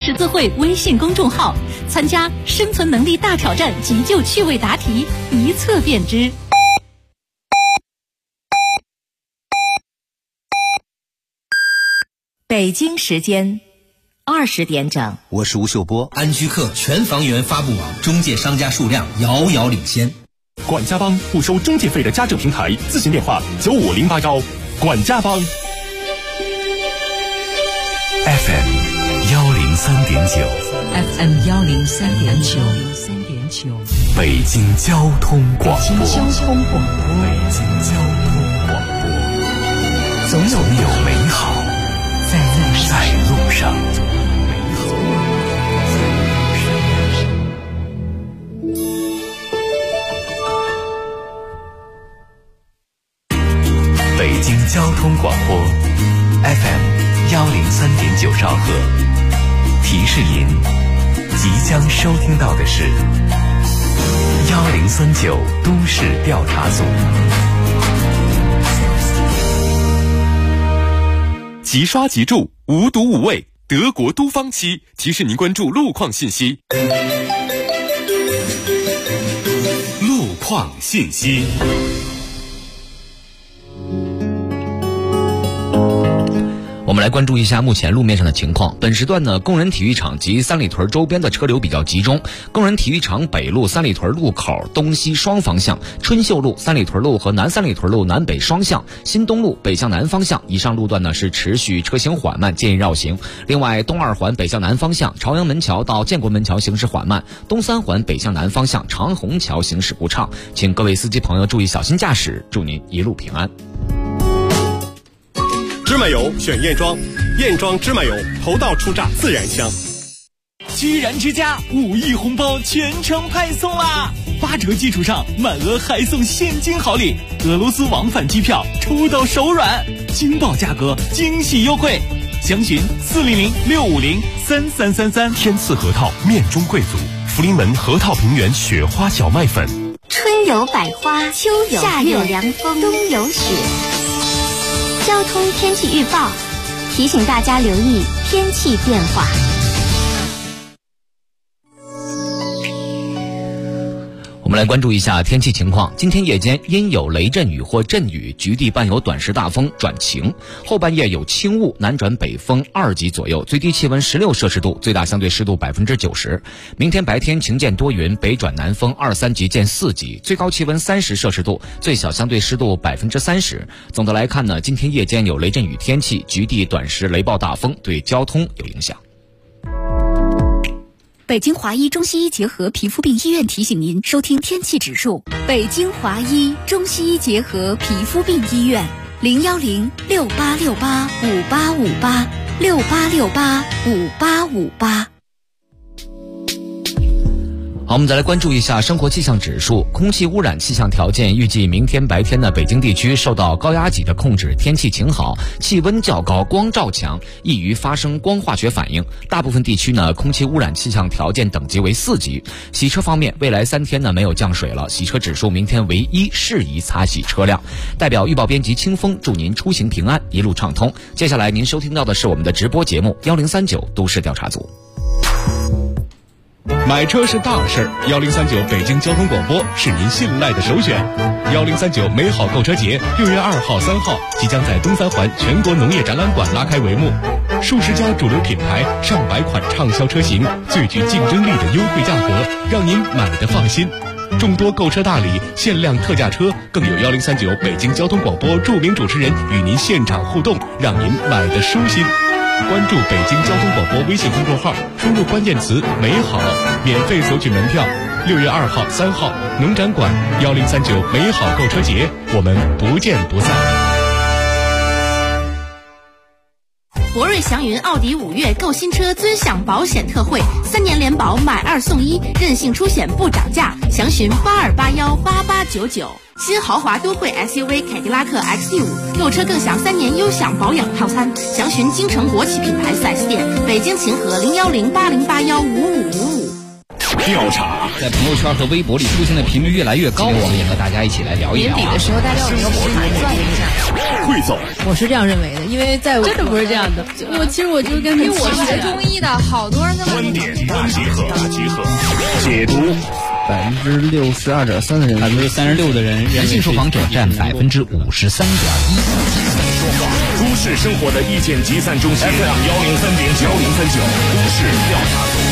十字会微信公众号，参加生存能力大挑战急救趣味答题，一测便知。 北京时间20点整， 我是吴秀波。 安居客全房源发布网，中介商家数量遥遥领先。 管家帮不收中介费的家政平台，咨询电话95081。管家帮 FM 103.9 FM 103.9， 北京交通广播。 北京交通广播，总有美好在路上。 北京交通广播 FM 103.9兆赫，提示您即将收听到的是1039都市调查组。 即刷即住，无毒无味，德国都方漆提示您关注路况信息。路况信息。 我们来关注一下目前路面上的情况。本时段呢，工人体育场及三里屯周边的车流比较集中。工人体育场北路三里屯路口东西双方向，春秀路三里屯路和南三里屯路南北双向，新东路北向南方向以上路段呢是持续车行缓慢，建议绕行。另外，东二环北向南方向朝阳门桥到建国门桥行驶缓慢，东三环北向南方向长虹桥行驶不畅，请各位司机朋友注意小心驾驶，祝您一路平安。 芝麻油选燕庄，燕庄芝麻油头道出榨自然香。 居然之家5亿红包全程派送啦！8折基础上满额还送现金好礼，俄罗斯往返机票抽到手软，惊爆价格，惊喜优惠，详询400-650-3333。 天赐核桃面中贵族，福临门核桃平原雪花小麦粉。 春有百花，秋有夏有凉风，冬有雪。交通天气预报提醒大家留意天气变化。 我们来关注一下天气情况。今天夜间阴有雷阵雨或阵雨，局地伴有短时大风转晴。后半夜有轻雾，南转北风2级左右，最低气温16摄氏度，最大相对湿度90%。明天白天晴间多云，北转南风2、3级见4级，最高气温30摄氏度，最小相对湿度30%。总的来看呢，今天夜间有雷阵雨天气，局地短时雷暴大风，对交通有影响。 北京华医中西医结合皮肤病医院提醒您收听天气指数。北京华医中西医结合皮肤病医院，010-6868-5858，6868-5858。 好，我们再来关注一下生活气象指数。空气污染气象条件预计明天白天呢，北京地区受到高压脊的控制，天气晴好，气温较高，光照强，易于发生光化学反应。大部分地区呢，空气污染气象条件等级为4级。洗车方面，未来3天呢没有降水了，洗车指数明天为1，适宜擦洗车辆。代表预报编辑清风祝您出行平安，一路畅通。接下来您收听到的是我们的直播节目1039都市调查组。 买车是大事，1039北京交通广播是您信赖的首选。1039美好购车节6月2号、3号即将在东三环全国农业展览馆拉开帷幕，数十家主流品牌、上百款畅销车型，最具竞争力的优惠价格，让您买得放心。众多购车大礼、限量特价车，更有1039北京交通广播著名主持人与您现场互动，让您买得舒心。关注北京交通广播微信公众号，输入关键词美好，免费索取门票。6月2号、3号农展馆1039美好购车节，我们不见不散。 博瑞祥云奥迪5月购新车尊享保险特惠，3年联保买2送1，任性出险不涨价，详询82818899。新豪华都会 SUV 凯迪拉克 XT5，购车更享3年优享保养套餐，详询京城国企品牌 4S 店，北京秦河01080815555。 调查在朋友圈和微博里出现的频率越来越高，我们也和大家一起来聊一聊。 年底的时候，大家有没有去转一下？ 汇总。 我是这样认为的，因为在真的不是这样的。其实我就是跟因为我学中医的，好多人都观点大集合，解读。 62.3%的人 ，36%的人人性受访者占53.1%。 都市生活的意见集散中心 FM 103.9，103.9都市调查组。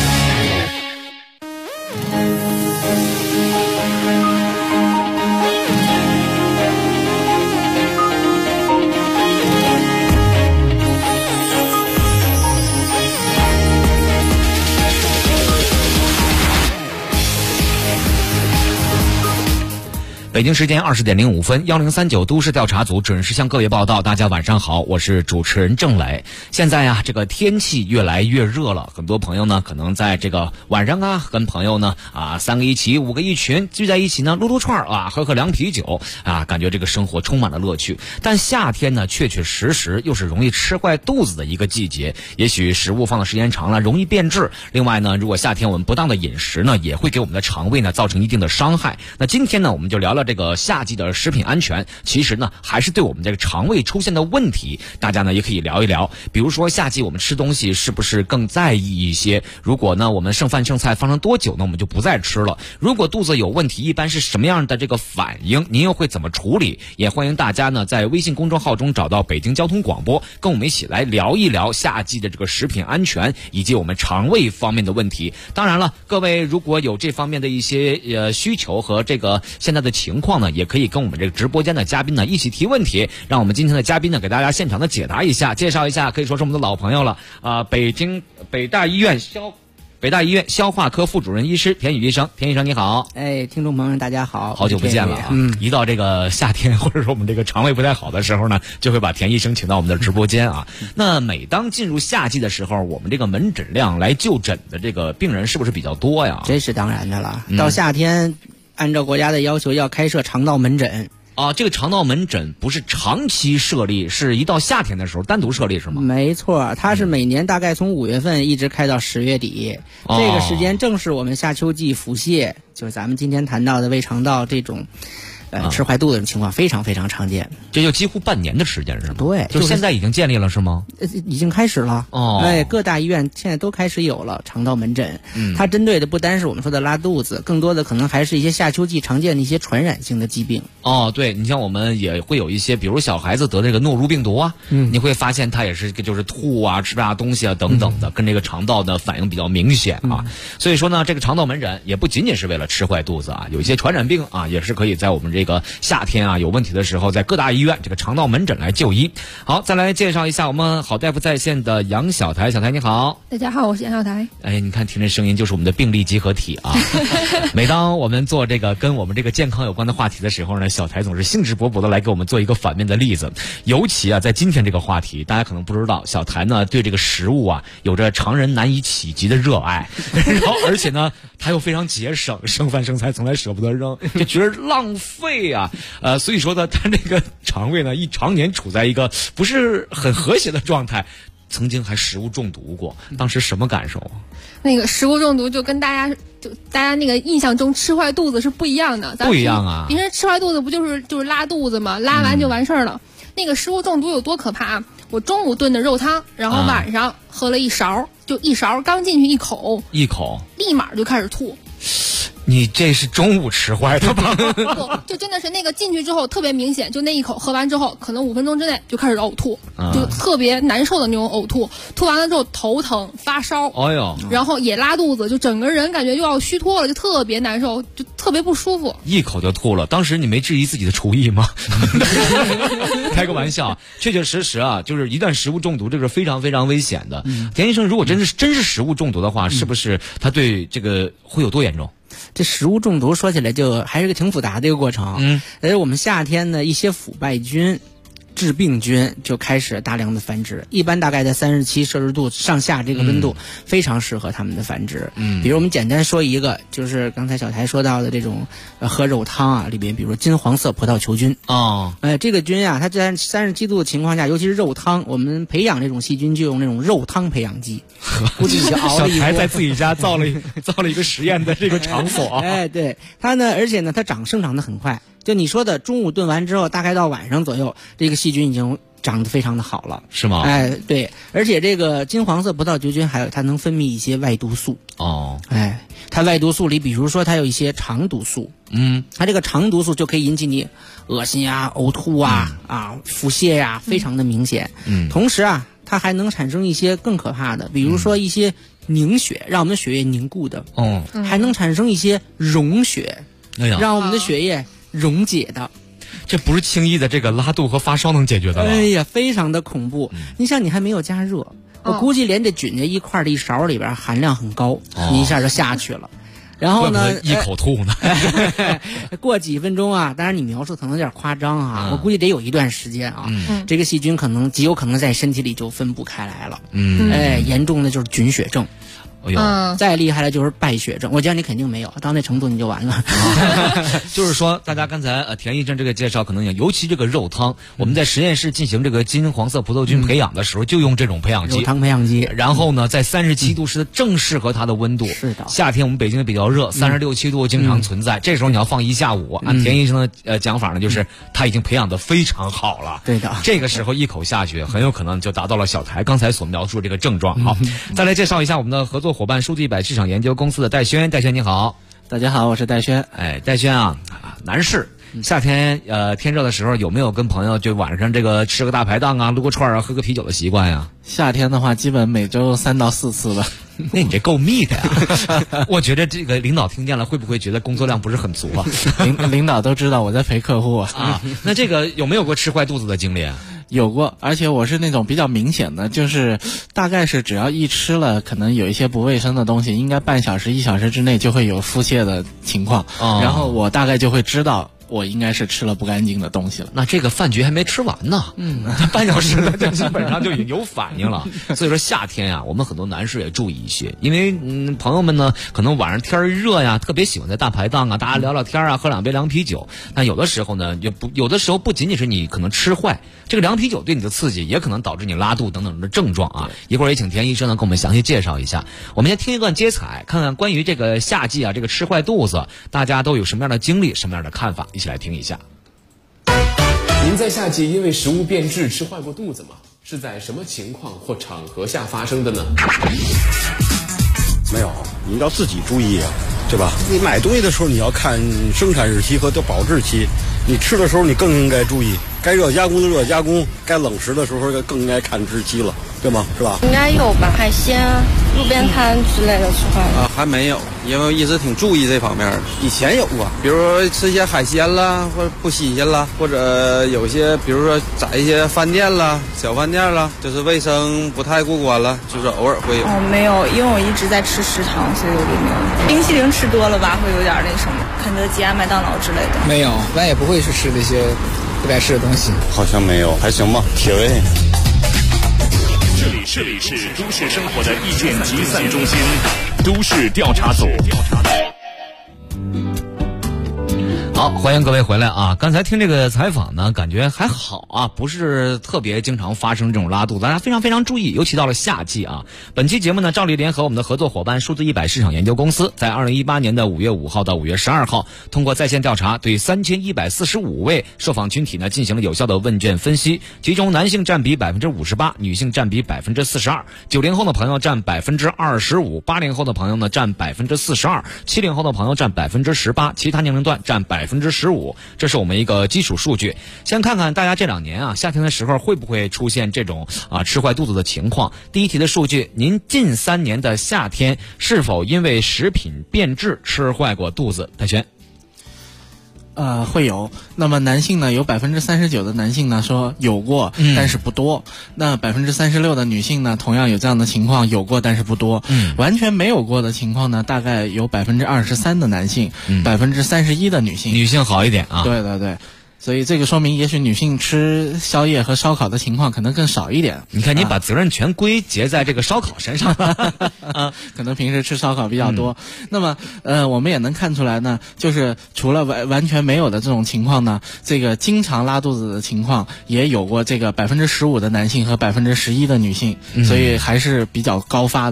北京时间20:05，1039都市调查组准时向各位报道。大家晚上好，我是主持人郑磊。现在这个天气越来越热了，很多朋友呢可能在这个晚上跟朋友呢3个一起5个一群聚在一起呢撸串喝凉啤酒感觉这个生活充满了乐趣。但夏天呢确实又是容易吃坏肚子的一个季节，也许食物放的时间长了容易变质。另外呢，如果夏天我们不当的饮食呢，也会给我们的肠胃呢造成一定的伤害。那今天呢，我们就聊聊这个夏季的食品安全，其实呢还是对我们这个肠胃出现的问题，大家呢也可以聊一聊。比如说夏季我们吃东西是不是更在意一些？如果呢我们剩饭剩菜放上多久呢，我们就不再吃了。如果肚子有问题，一般是什么样的这个反应？您又会怎么处理？也欢迎大家呢在微信公众号中找到北京交通广播，跟我们一起来聊一聊夏季的这个食品安全以及我们肠胃方面的问题。当然了，各位如果有这方面的一些需求和这个现在的情况呢，也可以跟我们这个直播间的嘉宾呢一起提问题，让我们今天的嘉宾呢给大家现场的解答一下。介绍一下，可以说是我们的老朋友了北大医院消化科副主任医师田宇医生。田医生你好。 听众朋友们大家好， 好久不见了啊！一到这个夏天或者说我们这个肠胃不太好的时候呢，就会把田医生请到我们的直播间啊。那每当进入夏季的时候，我们这个门诊量来就诊的这个病人是不是比较多呀？ 这是当然的了。到夏天按照国家的要求要开设肠道门诊。 这个肠道门诊不是长期设立，是一到夏天的时候单独设立是吗？ 没错，它是每年大概从5月份一直开到10月底，这个时间正是我们夏秋季腹泻，就是咱们今天谈到的胃肠道这种吃坏肚子的情况非常非常常见。 这就几乎半年的时间是吗？ 对， 就现在已经建立了是吗？ 已经开始了。各大医院现在都开始有了肠道门诊。它针对的不单是我们说的拉肚子，更多的可能还是一些夏秋季常见的一些传染性的疾病。 对，你像我们也会有一些，比如小孩子得这个诺如病毒你会发现他也是就是吐吃东西等等的，跟这个肠道的反应比较明显所以说呢，这个肠道门诊也不仅仅是为了吃坏肚子有一些传染病也是可以在我们这个夏天有问题的时候，在各大医院这个肠道门诊来就医。好，再来介绍一下我们好大夫在线的杨小台。小台你好。 大家好，我是杨小台。 你看听这声音就是我们的病例集合体每当我们做这个跟我们这个健康有关的话题的时候呢，小台总是兴致勃勃的来给我们做一个反面的例子。尤其在今天这个话题，大家可能不知道，小台呢对这个食物有着常人难以企及的热爱，然后而且呢他又非常节省，剩饭剩菜从来舍不得扔，就觉得浪费所以说呢他这个肠胃呢常年处在一个不是很和谐的状态。曾经还食物中毒过，当时什么感受？ 那个食物中毒就跟大家那个印象中吃坏肚子是不一样的。 不一样啊！ 平时吃坏肚子不就是拉肚子吗？拉完就完事儿了。那个食物中毒有多可怕？我中午炖的肉汤，然后晚上喝了一勺，就一勺刚进去一口，立马就开始吐。 你这是中午吃坏的吧？ 不，就真的是那个进去之后特别明显，就那一口喝完之后，可能5分钟之内就开始呕吐，就特别难受的那种呕吐。吐完了之后头疼发烧，然后也拉肚子，就整个人感觉又要虚脱了，就特别难受，就特别不舒服。 一口就吐了，当时你没质疑自己的厨艺吗？开个玩笑，确确实实就是一旦食物中毒，这个是非常非常危险的。田医生，如果真是食物中毒的话，是不是他对这个会有多严重？ 这食物中毒说起来就还是个挺复杂的一个过程。我们夏天的一些腐败菌、致病菌就开始大量的繁殖，一般大概在37摄氏度上下这个温度非常适合它们的繁殖。比如我们简单说一个，就是刚才小台说到的这种喝肉汤里边，比如说金黄色葡萄球菌这个菌它在37度的情况下，尤其是肉汤，我们培养这种细菌就用那种肉汤培养基。估计就熬了一锅。 小台在自己家造了一个实验的这个场所。 对它呢，而且呢它生长得很快。 就你说的中午炖完之后，大概到晚上左右，这个细菌已经长得非常的好了， 是吗？ 哎，对，而且这个金黄色葡萄球菌还有它能分泌一些外毒素哦， 哎，它外毒素里，比如说它有一些肠毒素，它这个肠毒素就可以引起你恶心啊、呕吐啊、腹泻呀，非常的明显。同时啊，它还能产生一些更可怕的，比如说一些凝血，让我们的血液凝固的，还能产生一些溶血，让我们的血液溶解的。 这不是轻易的这个拉肚和发烧能解决的了。 哎呀，非常的恐怖。你像你还没有加热，我估计连这菌这一块的一勺里边含量很高，你一下就下去了。然后呢， 一口吐呢。 过几分钟啊，当然你描述可能有点夸张啊，我估计得有一段时间啊，这个细菌极有可能在身体里就分布开来了。严重的就是菌血症。再厉害的就是败血症，我讲你肯定没有，到那程度你就完了。 就是说，大家刚才田医生这个介绍可能尤其这个肉汤，我们在实验室进行这个金黄色葡萄菌培养的时候，就用这种培养基， 肉汤培养基。 然后呢，在37度是正适合它的温度。 是的， 夏天我们北京比较热，36、7度经常存在。这时候你要放一下午，按田医生的讲法呢，就是他已经培养的非常好了。 对的， 这个时候一口下去，很有可能就达到了小台刚才所描述的这个症状。好，再来介绍一下我们的合作伙伴数字100市场研究公司的戴轩。戴轩你好。 大家好，我是戴轩。 哎，戴轩啊，男士夏天天热的时候有没有跟朋友就晚上这个吃个大排档啊、撸个串啊、喝个啤酒的习惯呀？ 夏天的话，基本每周3到4次吧。 那你这够密的呀！我觉得这个领导听见了会不会觉得工作量不是很足啊？ 领导都知道我在陪客户啊。那这个有没有过吃坏肚子的经历？ 有过，而且我是那种比较明显的，就是大概是只要一吃了，可能有一些不卫生的东西，应该半小时、1小时之内就会有腹泻的情况，然后我大概就会知道我应该是吃了不干净的东西了。 那这个饭局还没吃完呢，半小时呢，就基本上就已经有反应了。所以说夏天啊，我们很多男士也注意一些，因为朋友们呢，可能晚上天热呀，特别喜欢在大排档啊，大家聊聊天啊，喝2杯凉啤酒。但有的时候呢，有的时候不仅仅是你可能吃坏，这个凉啤酒对你的刺激，也可能导致你拉肚等等的症状啊。一会儿也请田医生呢给我们详细介绍一下。我们先听一段接彩，看看关于这个夏季啊，这个吃坏肚子，大家都有什么样的经历，什么样的看法。一起来听一下。 您在夏季因为食物变质吃坏过肚子吗？是在什么情况或场合下发生的呢？ 没有，你要自己注意啊，对吧？你买东西的时候你要看生产日期和保质期，你吃的时候你更应该注意，该热加工的热加工，该冷食的时候更应该看日期了，对吗？是吧？ 应该有吧，海鲜、路边摊之类的吃坏了。 还没有，因为一直挺注意这方面的。以前有过，比如说吃一些海鲜啦，或者不新鲜啦，或者有些比如说在一些饭店啦、小饭店啦，就是卫生不太过关了，就是偶尔会有。 没有，因为我一直在吃食堂，所以我就没有。冰淇淋吃多了吧，会有点那什么，肯德基啊、麦当劳之类的。 没有，咱也不会去吃这些不该吃的东西。 好像没有，还行吧，铁胃。 这里是都市生活的意见集散中心，都市调查组。 好，欢迎各位回来啊！刚才听这个采访呢，感觉还好啊，不是特别经常发生这种拉肚子，大家非常非常注意，尤其到了夏季啊。本期节目呢，照例联合我们的合作伙伴数字100市场研究公司，在2018年的5月5号到5月12号，通过在线调查，对3145位受访群体呢进行了有效的问卷分析，其中男性占比58%，女性占比42%，90后的朋友占25%，80后的朋友呢占42%，70后的朋友占18%，其他年龄段占15%，这是我们一个基础数据。先看看大家这2年啊，夏天的时候会不会出现这种吃坏肚子的情况。第一题的数据，您近3年的夏天是否因为食品变质吃坏过肚子？戴轩。 会有。那么男性呢，有39%的男性呢说有过，但是不多。那36%的女性呢，同样有这样的情况，有过但是不多。完全没有过的情况呢，大概有23%的男性，31%的女性。 女性好一点啊。 对对对。所以这个说明，也许女性吃宵夜和烧烤的情况可能更少一点。 你看，你把责任全归结在这个烧烤身上可能平时吃烧烤比较多。那么，我们也能看出来呢，就是除了完全没有的这种情况呢，这个经常拉肚子的情况也有过这个15%的男性和11%的女性，所以还是比较高发的。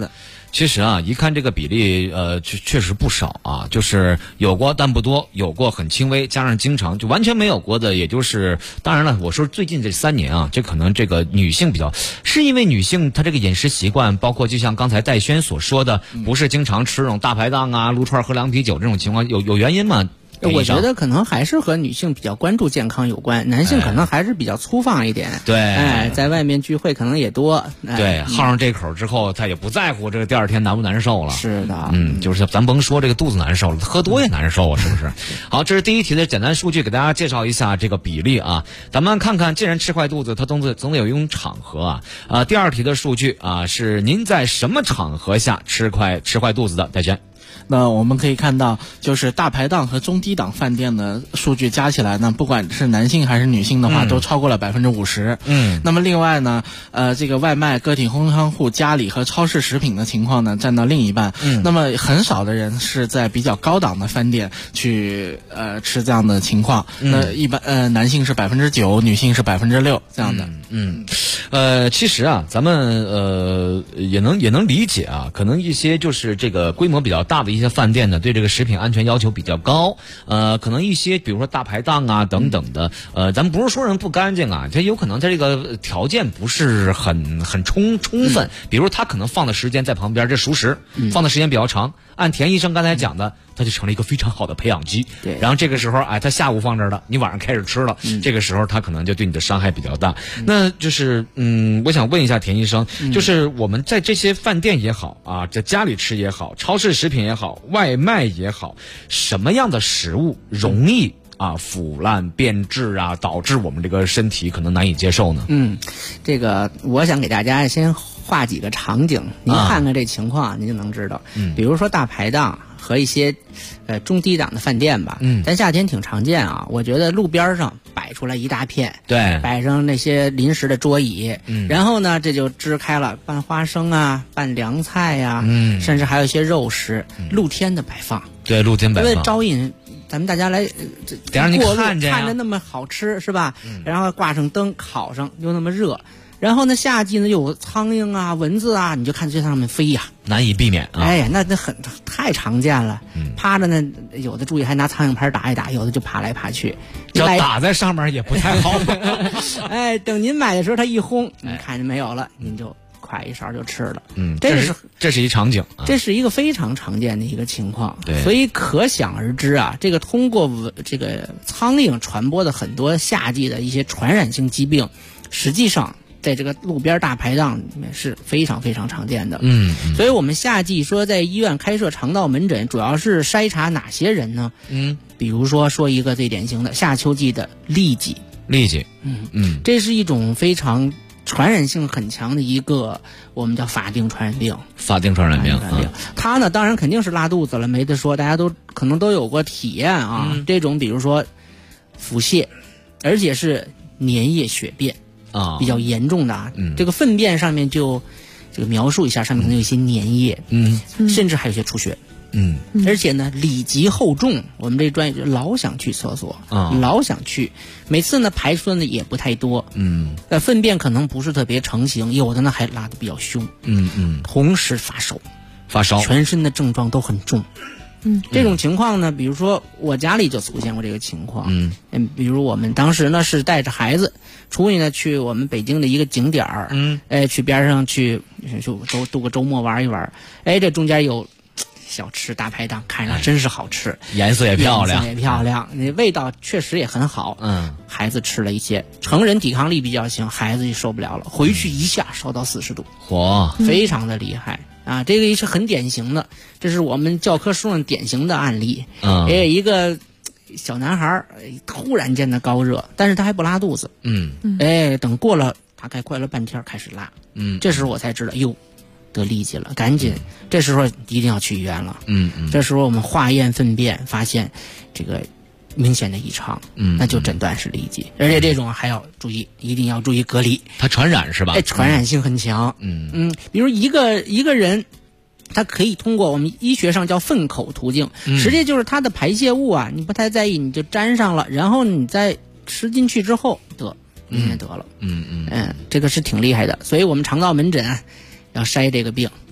其实啊，一看这个比例，确实不少啊，就是有过但不多，有过很轻微，加上经常就完全没有过的，也就是当然了，我说最近这3年啊，这可能这个女性比较，是因为女性她这个饮食习惯，包括就像刚才戴轩所说的，不是经常吃这种大排档啊、撸串喝凉啤酒这种情况，有原因吗？ 我觉得可能还是和女性比较关注健康有关，男性可能还是比较粗放一点。 对， 在外面聚会可能也多。 对，耗上这口之后，他也不在乎这个第二天难不难受了。 是的， 就是咱甭说这个肚子难受了，喝多也难受啊，是不是？好，这是第一题的简单数据，给大家介绍一下这个比例啊。咱们看看，既然吃坏肚子，它总得有一种场合啊。第二题的数据啊，是您在什么场合下吃坏肚子的？戴轩。 那我们可以看到，就是大排档和中低档饭店的数据加起来呢，不管是男性还是女性的话，都超过了50%。那么另外呢，这个外卖、个体烘商户、家里和超市食品的情况呢，占到另一半。那么很少的人是在比较高档的饭店去吃这样的情况。那一般男性是9%，女性是6%这样的。 其实啊，咱们也能理解啊，可能一些就是这个规模比较大的一些饭店呢，对这个食品安全要求比较高。可能一些比如说大排档啊等等的，咱们不是说人不干净啊，它有可能它这个条件不是很充分。比如他可能放的时间在旁边，这熟食放的时间比较长，按田医生刚才讲的，它就成了一个非常好的培养基。 对， 然后这个时候，他下午放这儿了，你晚上开始吃了，这个时候他可能就对你的伤害比较大。那就是我想问一下田医生，就是我们在这些饭店也好啊，在家里吃也好，超市食品也好，外卖也好，什么样的食物容易腐烂变质啊，导致我们这个身体可能难以接受呢？ 这个我想给大家先画几个场景，您看看这情况，您就能知道。比如说大排档和一些中低档的饭店吧，咱夏天挺常见啊。我觉得路边上摆出来一大片， 对， 摆上那些临时的桌椅，然后呢，这就支开了拌花生啊、拌凉菜呀，甚至还有一些肉食，露天的摆放。 对，露天摆放， 因为招引咱们大家来得让你看着那么好吃是吧？然后挂上灯，烤上又那么热。然后呢，夏季呢有苍蝇啊、蚊子啊，你就看这上面飞呀， 难以避免啊。 哎呀，那太常见了。趴着呢，有的注意还拿苍蝇拍打一打，有的就爬来爬去。 要打在上面也不太好。 哎，等您买的时候，它一轰，你看见没有了，您就快一勺就吃了。 这是一场景啊， 这是一个非常常见的一个情况。 对， 所以可想而知啊，这个通过这个苍蝇传播的很多夏季的一些传染性疾病，实际上在这个路边大排档里面是非常非常常见的。所以我们夏季说在医院开设肠道门诊，主要是筛查哪些人呢？比如说一个最典型的夏秋季的痢疾。这是一种非常传染性很强的一个我们叫法定传染病。它呢，当然肯定是拉肚子了，没得说，大家都可能都有过体验啊。这种比如说腹泻，而且是粘液血便比较严重的啊。这个粪便上面就这个描述一下，上面可能有一些粘液，甚至还有些出血。而且呢，里急后重，我们这专业就老想去厕所，老想去，每次呢排出的呢也不太多，粪便可能不是特别成型，有的呢还拉得比较凶，同时发烧，全身的症状都很重。这种情况呢，比如说我家里就出现过这个情况。比如我们当时呢是带着孩子出去呢，去我们北京的一个景点儿，去边上去度个周末玩一玩。这中间有小吃大排档，看着真是好吃， 颜色也漂亮， 那味道确实也很好。孩子吃了一些，成人抵抗力比较强，孩子就受不了了，回去一下烧到40度，非常的厉害啊！这个也是很典型的，这是我们教科书上典型的案例。也有一个小男孩突然间的高热，但是他还不拉肚子。等过了大概快了半天开始拉。这时候我才知道，得痢疾了，赶紧，这时候一定要去医院了。这时候我们化验粪便，发现这个明显的异常，那就诊断是痢疾，而且这种还要注意，一定要注意隔离。 它传染是吧？ 传染性很强。比如一个人，他可以通过我们医学上叫粪口途径，实际就是他的排泄物啊，你不太在意，你就沾上了，然后你再吃进去之后你也得了。这个是挺厉害的，所以我们肠道门诊要筛这个病，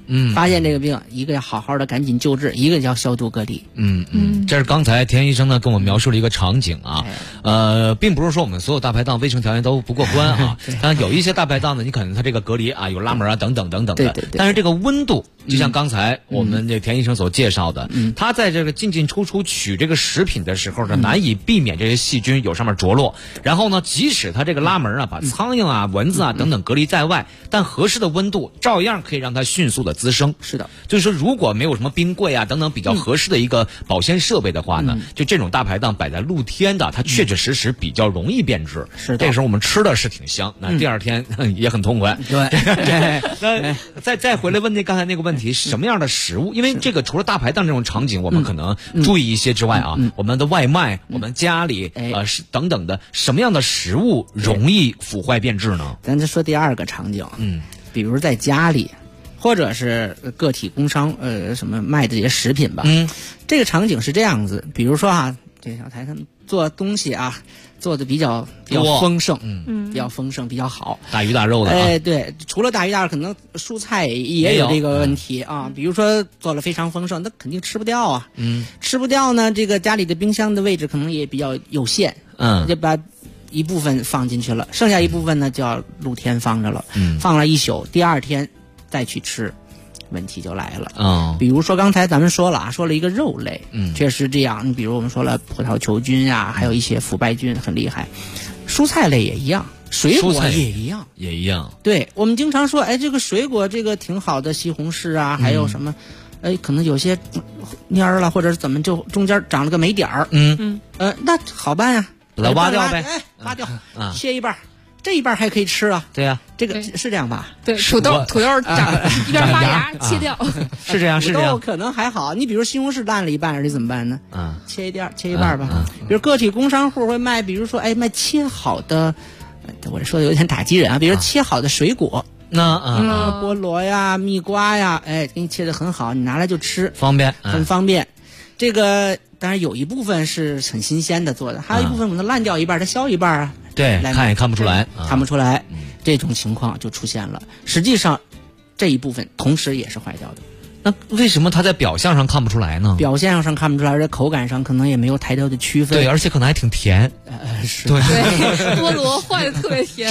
发现这个病，一个要好好的赶紧救治，一个要消毒隔离。 这是刚才田医生呢跟我描述了一个场景啊，并不是说我们所有大排档卫生条件都不过关啊，当然有一些大排档呢，你可能它这个隔离啊有拉门啊等等等等的，但是这个温度，就像刚才我们这田医生所介绍的，他在这个进进出出取这个食品的时候呢，难以避免这些细菌有上面着落，然后呢，即使他这个拉门啊，把苍蝇啊、蚊子啊等等隔离在外，但合适的温度照样可以让它迅速的滋生。 是的， 就是说，如果没有什么冰柜啊等等比较合适的一个保鲜设备的话呢，就这种大排档摆在露天的，它确确实实比较容易变质。 是的， 这个时候我们吃的是挺香，那第二天也很痛快。 对， 那再回来问刚才那个问题，什么样的食物？因为这个除了大排档这种场景，我们可能注意一些之外啊，我们的外卖、我们家里等等的，什么样的食物容易腐坏变质呢？ 咱就说第二个场景，比如在家里，或者是个体工商什么卖的这些食品吧，这个场景是这样子，比如说啊，这小台他们做东西啊，做的比较丰盛，比较丰盛，比较好， 大鱼大肉的对，除了大鱼大肉，可能蔬菜也有这个问题啊。比如说做了非常丰盛，那肯定吃不掉啊。吃不掉呢，这个家里的冰箱的位置可能也比较有限，就把一部分放进去了，剩下一部分呢就要露天放着了，放了一宿，第二天再去吃，问题就来了。比如说刚才咱们说了一个肉类，确实这样。你比如我们说了葡萄球菌呀，还有一些腐败菌很厉害。蔬菜类也一样，水果也一样，对，我们经常说，这个水果这个挺好的，西红柿啊，还有什么，可能有些蔫儿了，或者是怎么就中间长了个霉点儿，那好办呀， 把它挖掉呗， 挖掉，切一半。这一半还可以吃啊？ 对呀， 这个是这样吧？ 对，土豆长一边发芽，切掉。 是这样，是这样。 土豆可能还好，你比如西红柿烂了一半，你怎么办呢？切一半吧。比如个体工商户会卖，比如说卖切好的，我这说的有点打击人啊。比如切好的水果，菠萝呀、蜜瓜呀，给你切得很好，你拿来就吃， 方便， 很方便。这个当然有一部分是很新鲜的做的，还有一部分可能烂掉一半，它削一半啊。 对，看也看不出来， 看不出来，这种情况就出现了。实际上，这一部分同时也是坏掉的。 那为什么它在表象上看不出来呢？ 表现上看不出来，而且口感上可能也没有太多的区分。 对，而且可能还挺甜。 是。 对，菠萝坏的特别甜。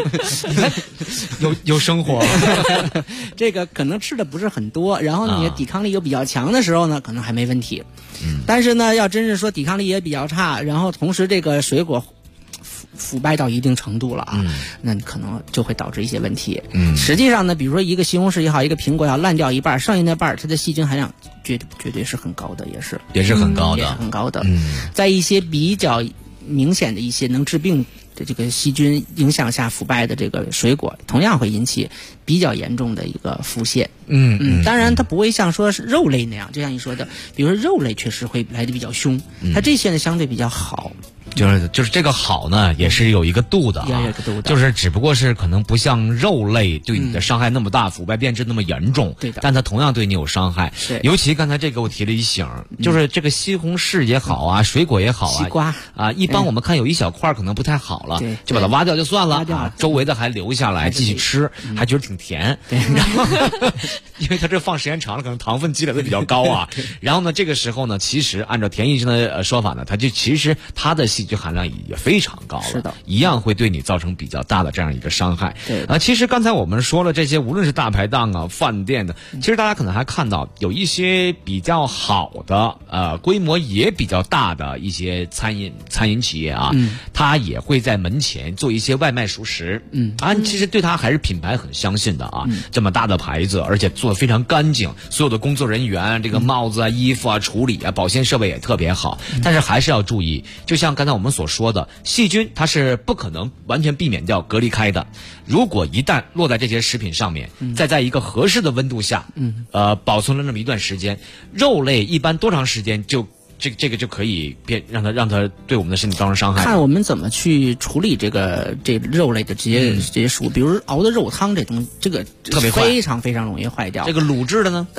有生活。 这个可能吃的不是很多，然后你抵抗力又比较强的时候呢，可能还没问题。但是呢，要真是说抵抗力也比较差，然后同时这个水果腐败到一定程度了啊，那你可能就会导致一些问题。实际上呢，比如说一个西红柿也好，一个苹果要烂掉一半，剩下那半它的细菌含量绝对是很高的，也是很高的， 也是很高的。在一些比较明显的一些能治病的这个细菌影响下腐败的这个水果，同样会引起比较严重的一个腹泻。当然它不会像说是肉类那样，就像你说的，比如说肉类确实会来的比较凶，它这些呢相对比较好。 就是这个好呢，也是有一个度的啊，就是只不过是可能不像肉类对你的伤害那么大，腐败变质那么严重， 对的， 但它同样对你有伤害。 对， 尤其刚才这个我提了一醒，就是这个西红柿也好啊，水果也好啊， 西瓜啊，一般我们看有一小块可能不太好了，就把它挖掉就算了，周围的还留下来继续吃，还觉得挺甜。然后因为它这放时间长了，可能糖分积累的比较高啊。然后呢，这个时候呢，其实按照田医生的说法呢，它就其实它的细菌含量也非常高了， 是的， 一样会对你造成比较大的这样一个伤害。 对其实刚才我们说了这些，无论是大排档啊、饭店的，其实大家可能还看到有一些比较好的规模也比较大的一些餐饮企业啊，它也会在门前做一些外卖熟食。其实对它还是品牌很相信的啊，这么大的牌子，而且做得非常干净，所有的工作人员这个帽子啊、衣服啊、处理啊、保鲜设备也特别好。但是还是要注意，就像刚才我们所说的，细菌它是不可能完全避免掉、隔离开的。如果一旦落在这些食品上面，再在一个合适的温度下，保存了那么一段时间，肉类一般多长时间就这个就可以让它对我们的身体造成伤害？ 看我们怎么去处理这肉类的这些食物，比如熬的肉汤这东西，这个特别快， 非常非常容易坏掉。 这个卤制的呢？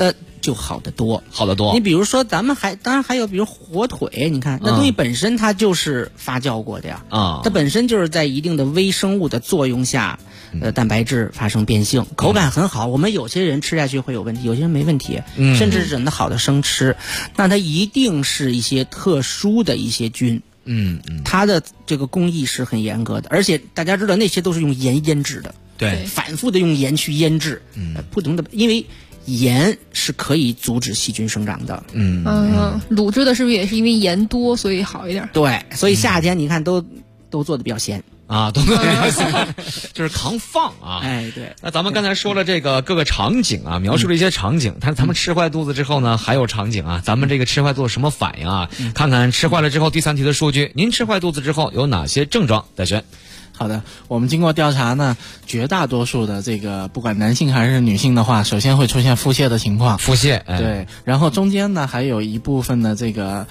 就好得多， 好得多。 你比如说，当然还有，比如火腿，你看那东西本身它就是发酵过的呀，它本身就是在一定的微生物的作用下，蛋白质发生变性，口感很好。我们有些人吃下去会有问题，有些人没问题，甚至整得好的生吃，那它一定是一些特殊的一些菌。它的这个工艺是很严格的，而且大家知道那些都是用盐腌制的， 对， 反复的用盐去腌制，不同的，因为盐是可以阻止细菌生长的。 卤制的是不是也是因为盐多所以好一点？ 对，所以夏天你看都做的比较咸。 都做的比较咸，就是抗放啊！ 哎，对。 那咱们刚才说了这个各个场景啊，描述了一些场景。但是咱们吃坏肚子之后呢，还有场景啊。咱们这个吃坏肚子什么反应啊？看看吃坏了之后，第3题的数据。您吃坏肚子之后有哪些症状？戴轩。 好的，我们经过调查呢，绝大多数的这个不管男性还是女性的话，首先会出现腹泻的情况。 腹泻， 对，然后中间呢还有一部分的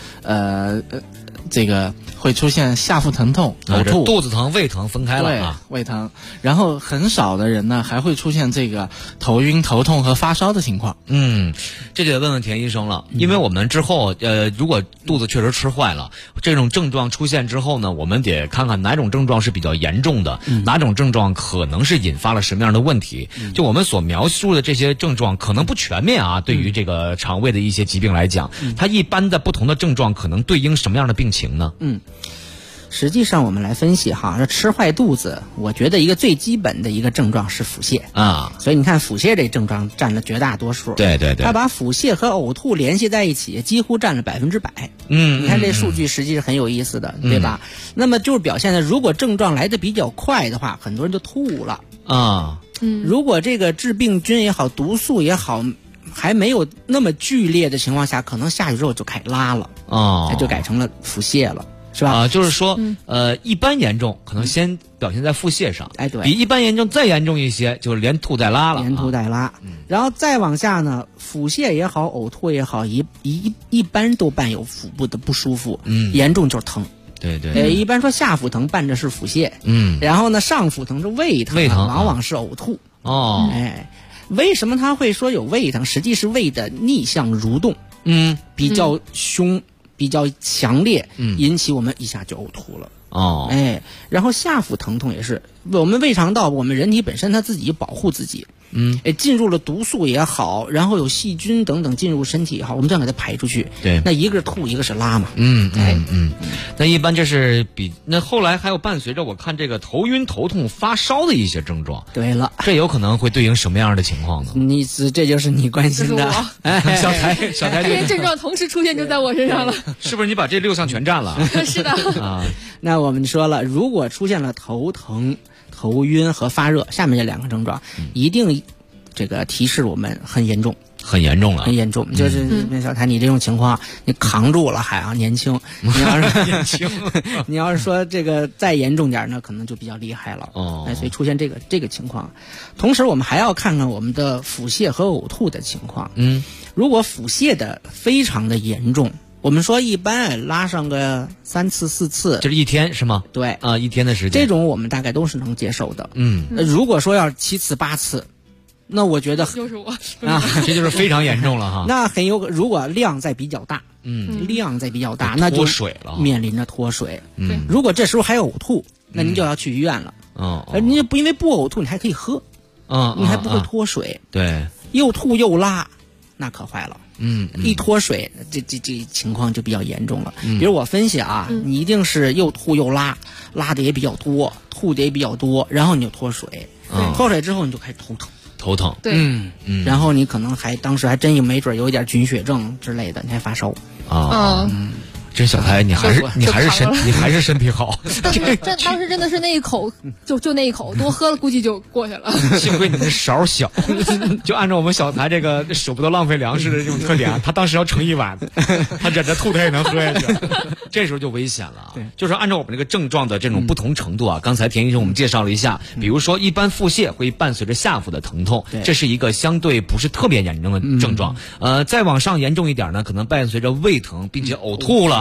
这个会出现下腹疼痛、呕吐、 肚子疼、胃疼分开了啊， 对，胃疼。然后很少的人呢还会出现这个头晕、头痛和发烧的情况。 这就得问问田医生了，因为我们之后如果肚子确实吃坏了，这种症状出现之后呢，我们得看看哪种症状是比较严重的，哪种症状可能是引发了什么样的问题。就我们所描述的这些症状可能不全面啊，对于这个肠胃的一些疾病来讲，它一般的不同的症状可能对应什么样的病情呢？ 实际上我们来分析哈，这吃坏肚子，我觉得一个最基本的一个症状是腹泻啊， 所以你看腹泻这症状占了绝大多数。 对， 它把腹泻和呕吐联系在一起，几乎占了100%。你看这数据实际是很有意思的，对吧？那么就是表现的，如果症状来得比较快的话，很多人就吐了啊。如果这个致病菌也好，毒素也好，还没有那么剧烈的情况下，可能下去之后就开始拉了它就改成了腹泻了。是吧？ 就是说，一般严重可能先表现在腹泻上， 对， 比一般严重再严重一些，就是连吐带拉了， 连吐带拉。然后再往下呢，腹泻也好，呕吐也好，一般都伴有腹部的不舒服，严重就是疼。 对， 一般说下腹疼伴着是腹泻，然后呢上腹疼是胃疼，往往是呕吐。为什么他会说有胃疼？实际是胃的逆向蠕动，比较凶。比较强烈，引起我们一下就呕吐了。然后下腹疼痛也是，我们胃肠道，我们人体本身它自己保护自己，进入了毒素也好，然后有细菌等等进入身体也好，我们这样给它排出去。 对， 那一个是吐，一个是拉嘛。 那一般这是那后来还有伴随着我看这个头晕、头痛、发烧的一些症状。 对了， 这有可能会对应什么样的情况呢？ 这就是你关心的。 小台，这些症状同时出现就在我身上了。 是不是你把这6项全占了？ 是的啊。那我们说了，如果出现了头疼、头晕和发热，下面这2个症状，一定这个提示我们很严重。 很严重了， 很严重，就是小台，你这种情况，你扛住了还年轻。你要是年轻， 你要是说这个再严重点呢，可能就比较厉害了。所以出现这个情况。同时，我们还要看看我们的腹泻和呕吐的情况。如果腹泻的非常的严重，我们说一般拉上个3次4次， 就是一天是吗？ 对 1天的时间， 这种我们大概都是能接受的。如果说要7次8次。那我觉得就是我这就是非常严重了哈。 那很有，如果量再比较大，量再比较大，那就脱水了， 面临着脱水。如果这时候还有呕吐，那您就要去医院了。您因为不呕吐，你还可以喝，你还不会脱水。 对， 又吐又拉，那可坏了。一脱水，这情况就比较严重了。比如我分析啊，你一定是又吐又拉，拉的也比较多，吐的也比较多，然后你就脱水，脱水之后你就开始头疼， 对， 然后你可能当时还真没准有一点菌血症之类的，你还发烧这小台，你还是身体好。 当时真的是那一口，就那一口，多喝了估计就过去了。 幸亏你的勺小，就按照我们小台这个舍不得浪费粮食的这种特点，他当时要盛1碗，他忍着吐他也能喝下去。这时候就危险了。就是按照我们这个症状的这种不同程度啊，刚才田医生我们介绍了一下，比如说一般腹泻会伴随着下腹的疼痛，这是一个相对不是特别严重的症状。再往上严重一点呢，可能伴随着胃疼，并且呕吐了。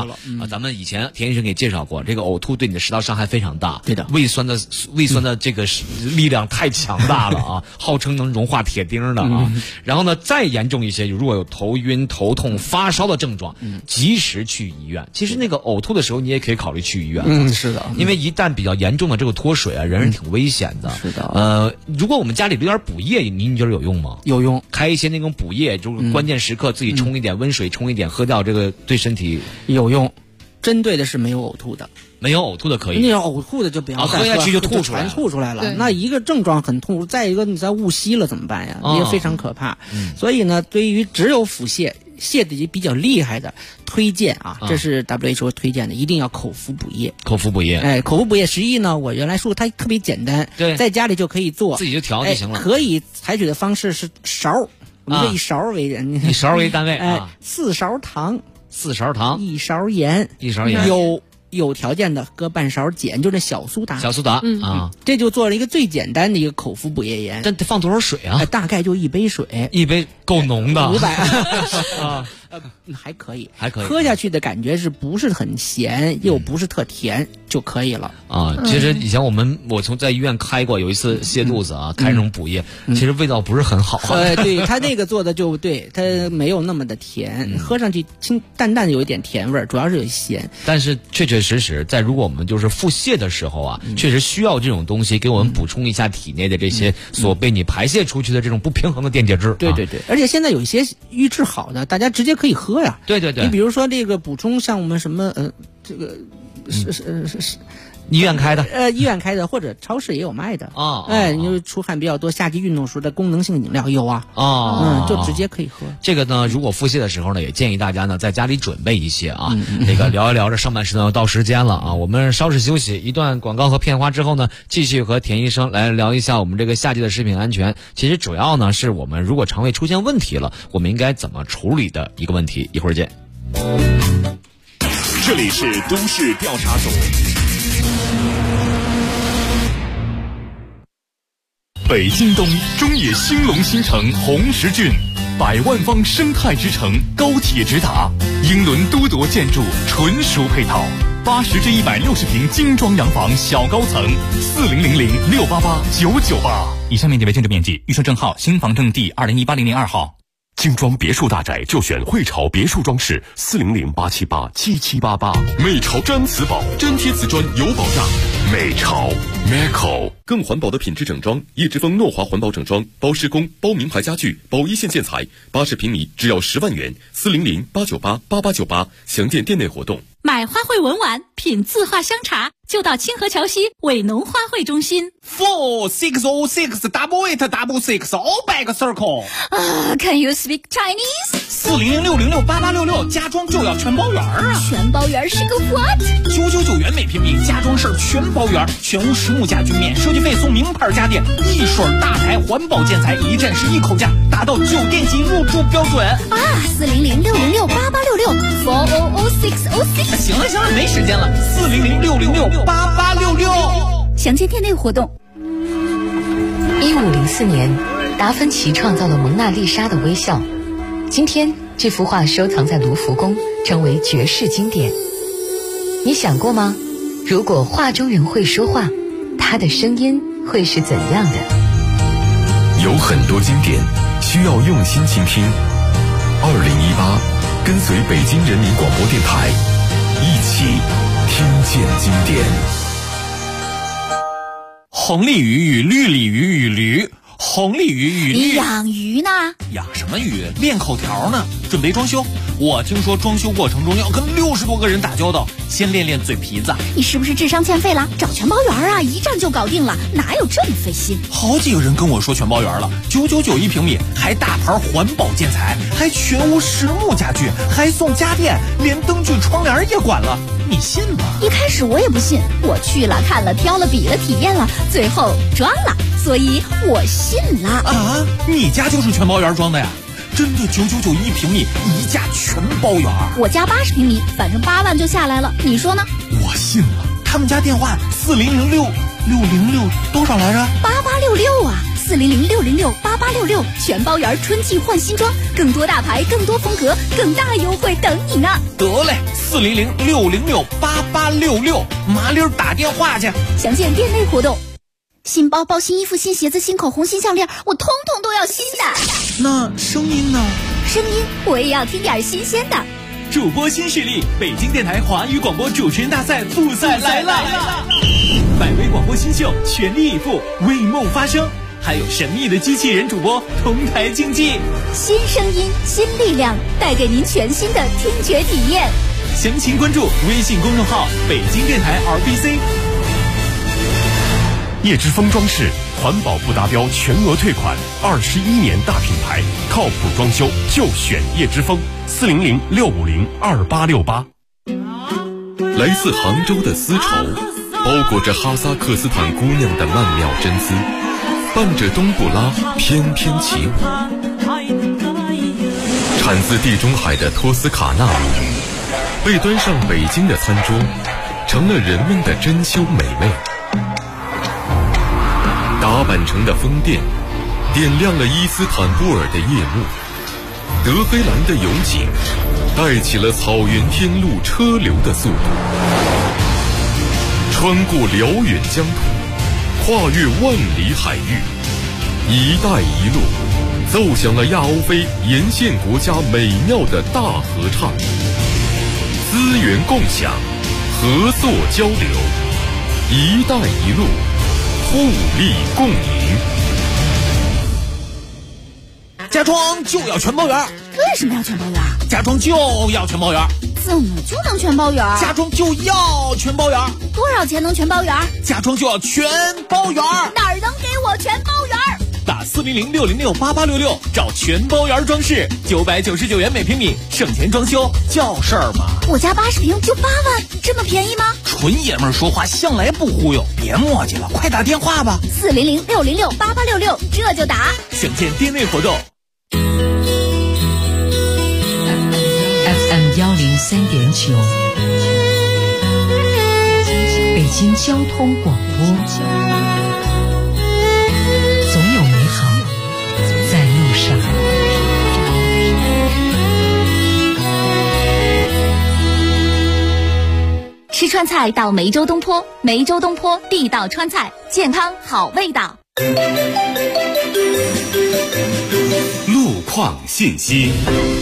吧？咱们以前田医生给介绍过，这个呕吐对你的食道伤害非常大。 对的， 胃酸的这个力量太强大了啊，号称能融化铁钉的啊。然后呢，再严重一些，如果有头晕、头痛、发烧的症状，及时去医院。其实那个呕吐的时候，你也可以考虑去医院。 是的， 因为一旦比较严重的这个脱水啊，人是挺危险的。 是的。 如果我们家里留点补液，你觉得有用吗？ 有用， 开一些那种补液，就是关键时刻自己冲一点温水，冲一点喝掉，这个对身体有用。针对的是没有呕吐的， 没有呕吐的可以。 那种呕吐的就不要再喝下去就吐出来了。那一个症状很痛苦，再一个你再误吸了怎么办呀？也非常可怕。所以呢，对于只有腹泻的比较厉害的，推荐这是 WHO 推荐的，一定要口服补液。 口服补液， 口服补液实际呢，我原来说它特别简单， 对， 在家里就可以做， 自己就调就行了。 可以采取的方式是勺，我们以勺为人， 以勺为单位 ，4勺糖 ，4勺糖 ，1勺盐 ，1勺盐， 有条件的搁半勺碱，就那小苏打这就做了一个最简单的一个口服补液盐。 但得放多少水啊？ 大概就1杯水 ，1杯够浓的 ，500还可以，喝下去的感觉是不是很咸，又不是特甜就可以了啊。其实以前我在医院开过，有一次泻肚子开那种补液，其实味道不是很好。 对，他那个做的就对，他没有那么的甜，喝上去清淡淡的有一点甜味儿，主要是有咸。 但是确确实实，在如果我们就是腹泻的时候确实需要这种东西给我们补充一下体内的这些所被你排泄出去的这种不平衡的电解质。 对，而且现在有一些预制好的，大家直接可以喝呀。 对， 你比如说这个补充像我们什么这个是医院开的， 医院开的或者超市也有卖的你就出汗比较多，夏季运动时候的功能性饮料有就直接可以喝。 这个呢，如果腹泻的时候呢，也建议大家呢在家里准备一些那个聊一聊，这上半时呢到时间了我们稍事休息，一段广告和片花之后呢，继续和田医生来聊一下我们这个夏季的食品安全。其实主要呢是我们如果肠胃出现问题了，我们应该怎么处理的一个问题。一会儿见。 这里是都市调查组。北京东中野兴隆新城红石郡，100万方生态之城，高铁直达，英伦都铎建筑，纯熟配套，80至160平精装洋房小高层，4000688998。 以上面积为建筑面积，预售证号新房证第20180002号。 精装别墅大宅就选汇潮别墅装饰，400-878-7788。美潮毡瓷宝，粘贴瓷砖有保障。美潮 Meco 更环保的品质整装，叶之峰诺华环保整装，包施工、包名牌家具、包一线建材，80平米只要10万元，400-898-8898。详见店内活动。 买花卉文玩，品字画香茶，就到清河桥西伟农花卉中心。 460688866 all back circle。 Can you speak Chinese？ 400-606-8866，家装就要全包圆啊！ 全包圆是个 what？ 999元每平米，家装事儿全包圆，全屋实木家具免设计费，送名牌家电，一水大牌环保建材，一站式一口价，达到酒店级入住标准啊！400-606-8866 行了，没时间了，400-606-8866。 详见店内活动。 1504年，达芬奇创造了蒙娜丽莎的微笑。今天，这幅画收藏在卢浮宫，成为绝世经典。你想过吗？如果画中人会说话，他的声音会是怎样的？ 有很多经典需要用心倾听。2018，跟随北京人民广播电台，一起听见经典。 红鲤鱼与绿鲤鱼与驴，红鲤鱼与你养鱼呢？ 养什么鱼？练口条呢，准备装修。我听说装修过程中要跟60多个人打交道，先练练嘴皮子。 你是不是智商欠费了？找全包圆啊，一站就搞定了，哪有这么费心？ 好几个人跟我说全包圆了，999一平米，还大牌环保建材，还全屋实木家具，还送家电，连灯具窗帘也管了，你信吗？ 一开始我也不信，我去了看了挑了比了体验了，最后装了，所以我信了啊！你家就是全包圆装的呀？真的999一平米，一价全包圆。 我家80平米，反正8万就下来了，你说呢？ 我信了。他们家电话4006606多少来着？ 8866啊 400-606-8866，全包圆春季换新装，更多大牌，更多风格，更大优惠等你呢。 得嘞，400-606-8866，麻溜打电话去。 详见店内活动。新包包、新衣服、新鞋子、新口红、新项链，我通通都要新的。 那声音呢？ 声音我也要听点新鲜的。 主播新势力，北京电台华语广播主持人大赛复赛来了！100位广播新秀全力以赴，为梦发声，还有神秘的机器人主播同台竞技。 新声音，新力量，带给您全新的听觉体验。 详情关注微信公众号北京电台 RBC。 叶之峰装饰环保不达标全额退款，21年大品牌，靠谱装修就选叶之峰，400-650-2868。来自杭州的丝绸，包裹着哈萨克斯坦姑娘的曼妙真丝，伴着冬不拉翩翩起舞。产自地中海的托斯卡纳米，被端上北京的餐桌，成了人们的珍馐美味。打扮成的风电，点亮了伊斯坦布尔的夜幕。德黑兰的勇景，带起了草原天路车流的速度。穿过辽远疆土，跨越万里海域，一带一路奏响了亚欧非沿线国家美妙的大合唱。资源共享，合作交流，一带一路互利共赢。 家装就要全包圆。 为什么要全包圆？ 家装就要全包圆。 怎么就能全包圆？ 家装就要全包圆。 多少钱能全包圆？ 家装就要全包圆。 哪儿能给我全包圆？ 打400-606-8866找全包圆装饰，999元每平米，省钱装修叫事儿吗？ 我家80平就8万，这么便宜吗？ 纯爷们儿说话向来不忽悠，别磨叽了，快打电话吧。 400-606-8866，这就打。 详见店内活动。 FM 103.9，北京交通广播。总有美好在路上。 吃川菜到梅州东坡，梅州东坡地道川菜，健康好味道。 路况信息。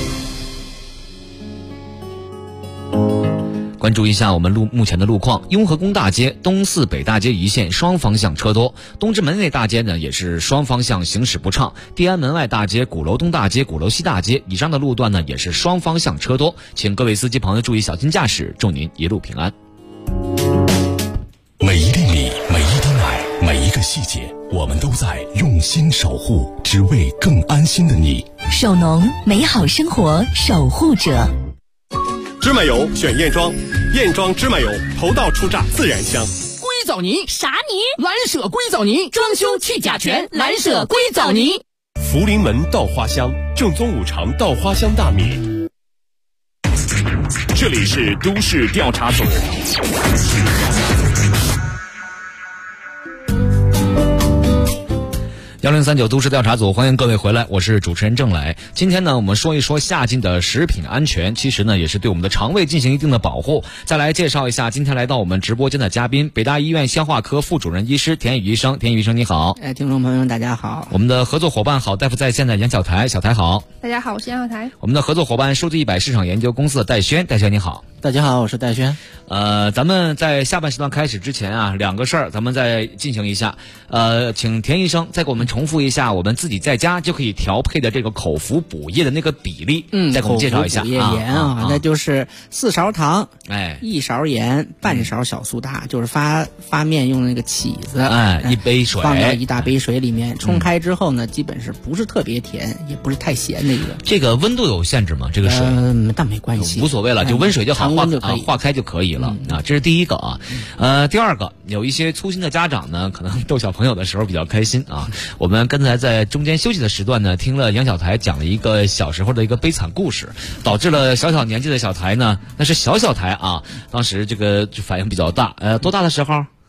关注一下我们目前的路况。雍和宫大街、东四北大街一线双方向车多，东直门内大街呢也是双方向行驶不畅，地安门外大街、鼓楼东大街、鼓楼西大街以上的路段呢也是双方向车多，请各位司机朋友注意小心驾驶，祝您一路平安。 每一粒米，每一滴奶，每一个细节，我们都在用心守护，只为更安心的你。 守农，美好生活守护者。 芝麻油选燕庄，燕庄芝麻油头道出榨自然香。 硅藻泥啥泥？ 蓝舍硅藻泥，装修去甲醛，蓝舍硅藻泥。 福临门稻花香，正宗五常稻花香大米。这里是都市调查组。 1039都市调查组，欢迎各位回来，我是主持人郑磊。今天呢，我们说一说夏季的食品安全，其实呢也是对我们的肠胃进行一定的保护。再来介绍一下今天来到我们直播间的嘉宾，北大医院消化科副主任医师田宇医生。田宇医生你好。 听众朋友们大家好。 我们的合作伙伴好大夫在线的杨小台，小台好。 大家好，我是杨小台。 我们的合作伙伴数字100市场研究公司的戴轩，戴轩你好。 大家好，我是戴轩。 咱们在下半时段开始之前啊，两个事儿咱们再进行一下。请田医生再给我们重复一下我们自己在家就可以调配的这个口服补液的那个比例。再给我们介绍一下。 口服补液盐那就是4勺糖，1勺盐，半勺小苏打，就是发面用那个起子 ，1杯水放到一大杯水里面，冲开之后呢，基本是不是特别甜，也不是太咸的一个。 这个温度有限制吗？这个水？ 但没关系， 无所谓了，就温水就好，化开就可以了啊。这是第一个啊。第二个，有一些粗心的家长呢，可能逗小朋友的时候比较开心啊。我们刚才在中间休息的时段呢，听了杨小台讲了一个小时候的一个悲惨故事，导致了小年纪的小台呢，那是小台啊，当时这个就反应比较大。多大的时候？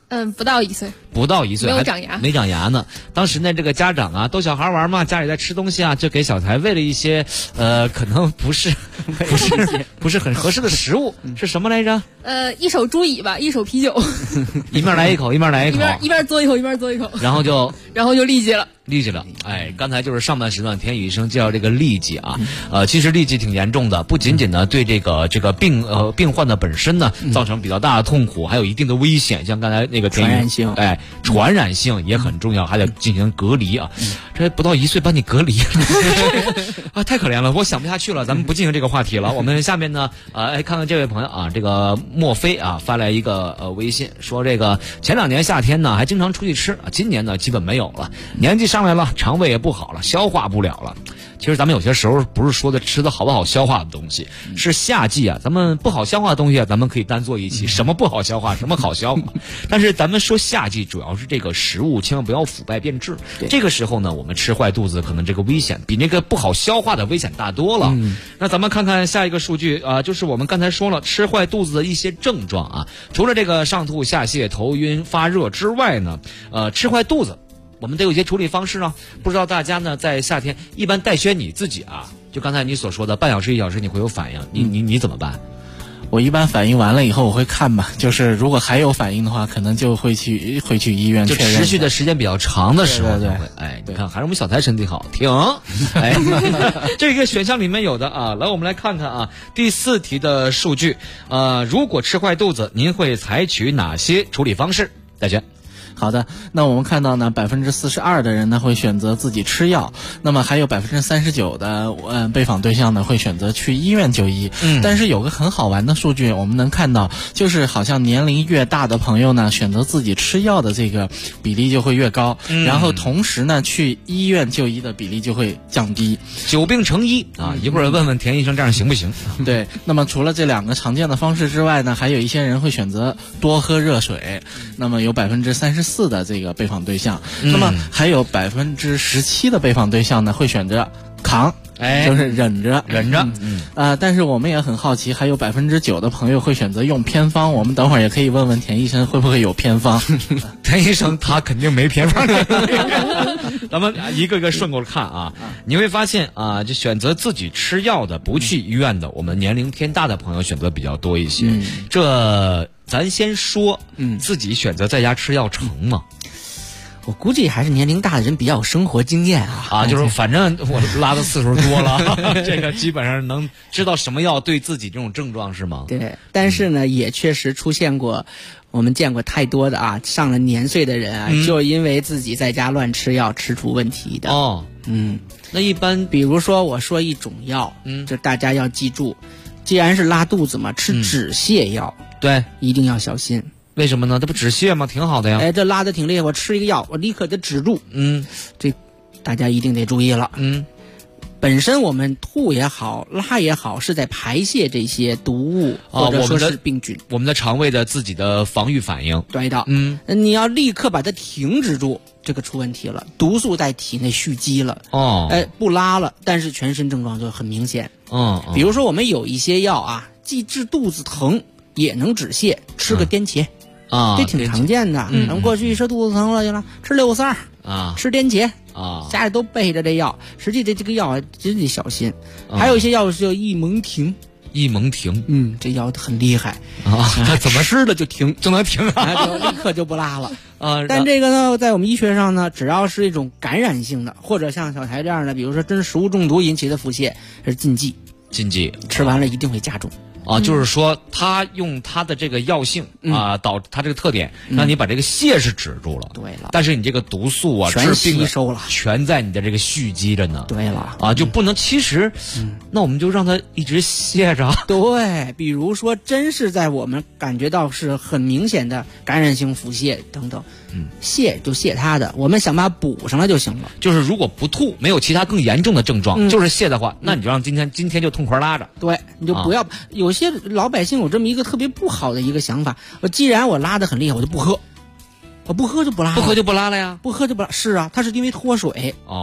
不到1岁。 不到1岁， 没有长牙， 没长牙呢。当时呢，这个家长啊，逗小孩玩嘛，家里在吃东西啊，就给小才喂了一些，可能不是很合适的食物，是什么来着？ 一手猪尾巴，一手啤酒， 一面来一口，一面来一口， 一边嘬一口，一边嘬一口， 然后就痢疾了。 痢疾了，哎，刚才就是上半时段田宇医生介绍这个痢疾啊，其实痢疾挺严重的，不仅仅呢对这个病患的本身呢造成比较大的痛苦，还有一定的危险，像刚才那个传染性， 传染性也很重要，还得进行隔离啊。这不到1岁把你隔离啊，太可怜了，我想不下去了，咱们不进行这个话题了。我们下面呢，看看这位朋友啊，这个莫非啊发来一个微信，说这个前2年夏天呢还经常出去吃，今年呢基本没有了，年纪上来了，肠胃也不好了，消化不了了。其实咱们有些时候不是说的吃的好不好消化的东西，是夏季啊，咱们不好消化的东西啊，咱们可以单做一期，什么不好消化，什么好消化。但是咱们说夏季主要是这个食物千万不要腐败变质，这个时候呢，我们吃坏肚子可能这个危险比那个不好消化的危险大多了。那咱们看看下一个数据啊，就是我们刚才说了吃坏肚子的一些症状啊，除了这个上吐下泻、头晕、发热之外呢，吃坏肚子我们得有一些处理方式呢。不知道大家呢在夏天一般戴轩你自己啊，就刚才你所说的半小时1小时你会有反应，你怎么办？ 我一般反应完了以后我会看吧，就是如果还有反应的话，可能就会去医院确认。 就持续的时间比较长的时候对， 你看还是我们小台身体好，停。这个选项里面有的啊，来我们来看看啊，第4题的数据，如果吃坏肚子，您会采取哪些处理方式？戴轩。 好的，那我们看到呢，42%的人呢会选择自己吃药，那么还有39%的被访对象呢会选择去医院就医。但是有个很好玩的数据，我们能看到，就是好像年龄越大的朋友呢，选择自己吃药的这个比例就会越高，然后同时呢，去医院就医的比例就会降低。 久病成医啊！一会儿问问田医生这样行不行？ 对，那么除了这2个常见的方式之外呢，还有一些人会选择多喝热水，那么有34%的这个被访对象，那么还有17%的被访对象呢会选择扛，就是忍着。但是我们也很好奇，还有9%的朋友会选择用偏方。我们等会儿也可以问问田医生会不会有偏方。 田医生他肯定没偏方。咱们一个个顺过看啊，你会发现啊，就选择自己吃药的，不去医院的，我们年龄偏大的朋友选择比较多一些。这咱先说，自己选择在家吃药成吗？ 我估计还是年龄大的人比较有生活经验啊， 就是反正我拉的次数多了，这个基本上能知道什么药对自己这种症状是吗？ 对，但是呢，也确实出现过，我们见过太多的啊，上了年岁的人啊，就因为自己在家乱吃药吃出问题的。 那一般比如说我说一种药，就大家要记住，既然是拉肚子嘛，吃止泻药， 对， 一定要小心。 为什么呢？这不止泻吗？挺好的呀。 这拉的挺厉害，我吃一个药，我立刻得止住。这大家一定得注意了。本身我们吐也好，拉也好，是在排泄这些毒物或者说是病菌， 我们的肠胃的自己的防御反应。 对的。你要立刻把它停止住，这个出问题了，毒素在体内蓄积了。不拉了，但是全身症状就很明显。比如说我们有一些药啊，既治肚子疼也能止泻，吃个颠茄。这挺常见的。咱们过去说肚子疼了去了，吃六三儿吃颠茄家里都备着这药。实际这个药真得小心。还有一些药是叫益蒙停，这药很厉害它怎么吃了就停，就能停就立刻就不拉了但这个呢，在我们医学上呢，只要是一种感染性的，或者像小台这样的，比如说真食物中毒引起的腹泻，是禁忌，吃完了一定会加重。 就是说他用他的这个药性导他这个特点，让你把这个泻是止住了。 对了， 但是你这个毒素啊， 全吸收了， 全在你的这个蓄积着呢。 对了， 就不能。其实，那我们就让它一直泻着。 对，比如说，真是在我们感觉到是很明显的感染性腹泻等等，泻就泻它的，我们想把它补上来就行了。 就是如果不吐，没有其他更严重的症状，就是泻的话，那你就让今天就痛快拉着。 对，你就不要有些老百姓有这么一个特别不好的一个想法，既然我拉得很厉害，我就不喝，我不喝就不拉了， 不喝就不拉了呀， 不喝就不拉。是啊，它是因为脱水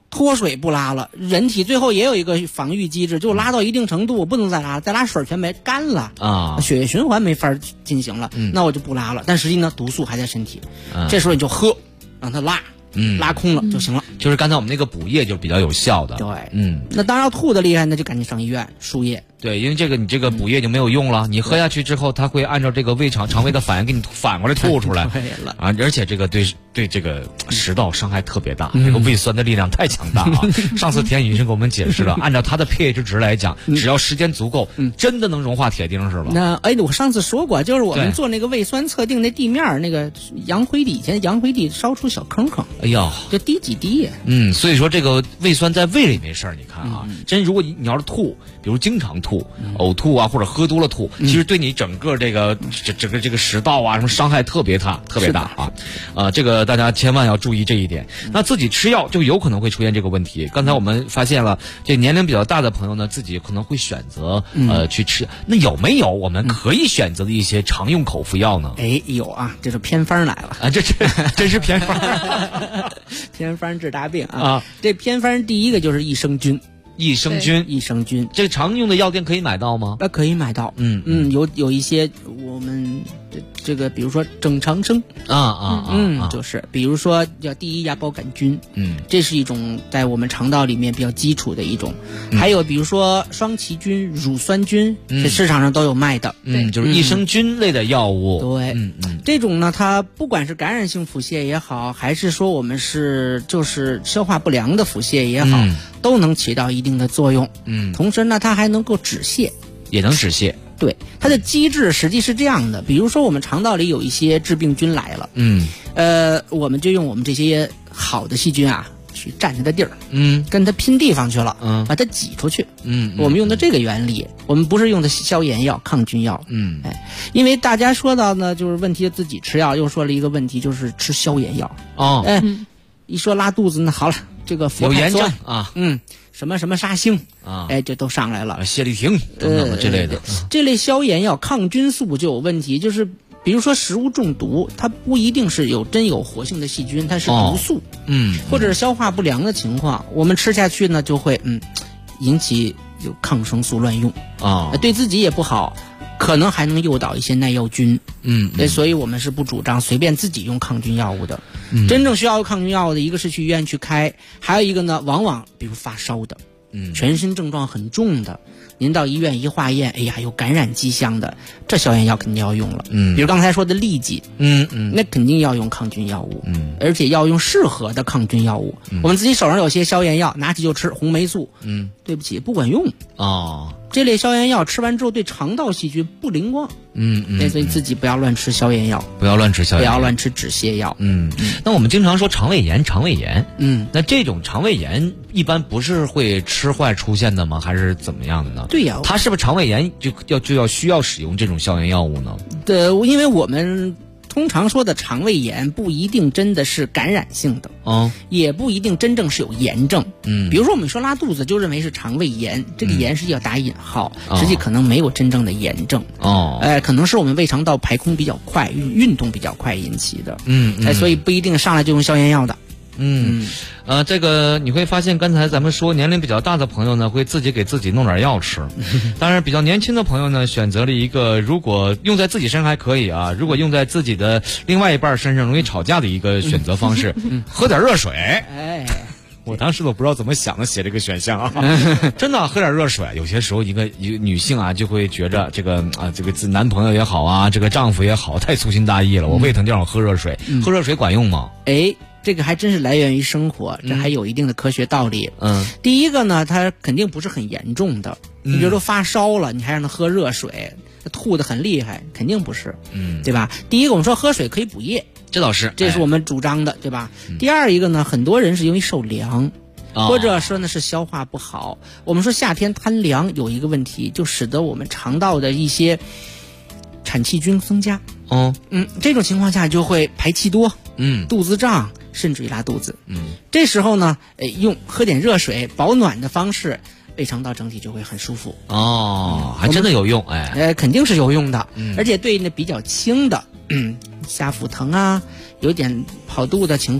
脱水不拉了，人体最后也有一个防御机制，就拉到一定程度，我不能再拉，再拉水全没干了啊，血液循环没法进行了，那我就不拉了。但实际呢，毒素还在身体，这时候你就喝，让它拉，拉空了就行了。 就是刚才我们那个补液就比较有效的。 对，那当然要吐的厉害，那就赶紧上医院输液。 对，因为你这个补液就没有用了，你喝下去之后，它会按照这个肠胃的反应给你反过来吐出来啊，而且这个对这个食道伤害特别大，这个胃酸的力量太强大啊。上次田医生给我们解释了，按照它的 pH 值来讲，只要时间足够，真的能融化铁钉是吧？ 那我上次说过，就是我们做那个胃酸测定那地面那个洋灰底前，洋灰底烧出小坑坑， 哎呀， 就滴几滴。 所以说这个胃酸在胃里没事儿，你看啊，如果你要是吐，比如经常吐、呕吐啊，或者喝多了吐，其实对你整个这个食道啊什么伤害特别大啊。这个大家千万要注意这一点。那自己吃药就有可能会出现这个问题。刚才我们发现了，这年龄比较大的朋友呢，自己可能会选择去吃。那有没有我们可以选择的一些常用口服药呢？ 有啊，这是偏方来了啊，这真是偏方， 偏方治大病啊。这偏方第一个就是益生菌。益生菌， 这常用的药店可以买到吗？ 可以买到。有一些我们这个，比如说正常生就是比如说叫第一芽孢杆菌，这是一种在我们肠道里面比较基础的一种。还有比如说双歧菌、乳酸菌，这市场上都有卖的。 就是益生菌类的药物。 对，这种呢，它不管是感染性腹泻也好，还是说我们就是消化不良的腹泻也好，都能起到一定的作用。同时呢，它还能够止泻， 也能止泻。 对，它的机制实际是这样的，比如说我们肠道里有一些致病菌来了，我们就用我们这些好的细菌啊，去占它的地儿，跟它拼地方去了，把它挤出去，我们用的这个原理，我们不是用的消炎药、抗菌药，因为大家说到呢，就是问题自己吃药，又说了一个问题，就是吃消炎药一说拉肚子，那好了，这个有炎症啊， 什么什么沙星啊，这都上来了， 泻立停等等的这类的， 这类消炎药、抗菌素就有问题，就是比如说食物中毒，它不一定是有活性的细菌，它是毒素，或者是消化不良的情况，我们吃下去呢就会引起有抗生素乱用啊，对自己也不好。可能还能诱导一些耐药菌，所以我们是不主张随便自己用抗菌药物的。真正需要抗菌药物的，一个是去医院去开，还有一个呢，往往比如发烧的，全身症状很重的，您到医院一化验，哎呀，有感染迹象的，这消炎药肯定要用了。比如刚才说的痢疾，那肯定要用抗菌药物，而且要用适合的抗菌药物。我们自己手上有些消炎药，拿起就吃，红霉素，对不起，不管用这类消炎药吃完之后对肠道细菌不灵光，所以自己不要乱吃消炎药， 不要乱吃消炎药， 不要乱吃止泻药。 那我们经常说肠胃炎，那这种肠胃炎一般不是会吃坏出现的吗？还是怎么样的呢？ 对呀， 它是不是肠胃炎就需要使用这种消炎药物呢？ 对，因为我们通常说的肠胃炎不一定真的是感染性的，也不一定真正是有炎症。比如说我们说拉肚子就认为是肠胃炎，这个炎是要打引号，实际可能没有真正的炎症。可能是我们胃肠道排空比较快，运动比较快引起的。所以不一定上来就用消炎药的。 这个你会发现，刚才咱们说年龄比较大的朋友呢，会自己给自己弄点药吃。当然，比较年轻的朋友呢，选择了一个如果用在自己身上还可以啊，如果用在自己的另外一半身上容易吵架的一个选择方式，喝点热水。我当时都不知道怎么想的，写这个选项啊，真的喝点热水。有些时候一个女性啊，就会觉着这个自男朋友也好啊，这个丈夫也好，太粗心大意了。我胃疼就让我喝热水，喝热水管用吗？ 这个还真是来源于生活，这还有一定的科学道理。第一个呢，它肯定不是很严重的。你比如说发烧了，你还让他喝热水，吐得很厉害，肯定不是，对吧？第一个我们说喝水可以补液， 这倒是， 这是我们主张的，对吧？第二一个呢，很多人是因为受凉。或者说呢是消化不好。我们说夏天贪凉有一个问题，就使得我们肠道的一些产气菌增加。这种情况下就会排气多，肚子胀，甚至于拉肚子。这时候呢，喝点热水保暖的方式，胃肠道整体就会很舒服。 还真的有用， 肯定是有用的，而且对那比较轻的下腹疼啊，有点跑肚的情况，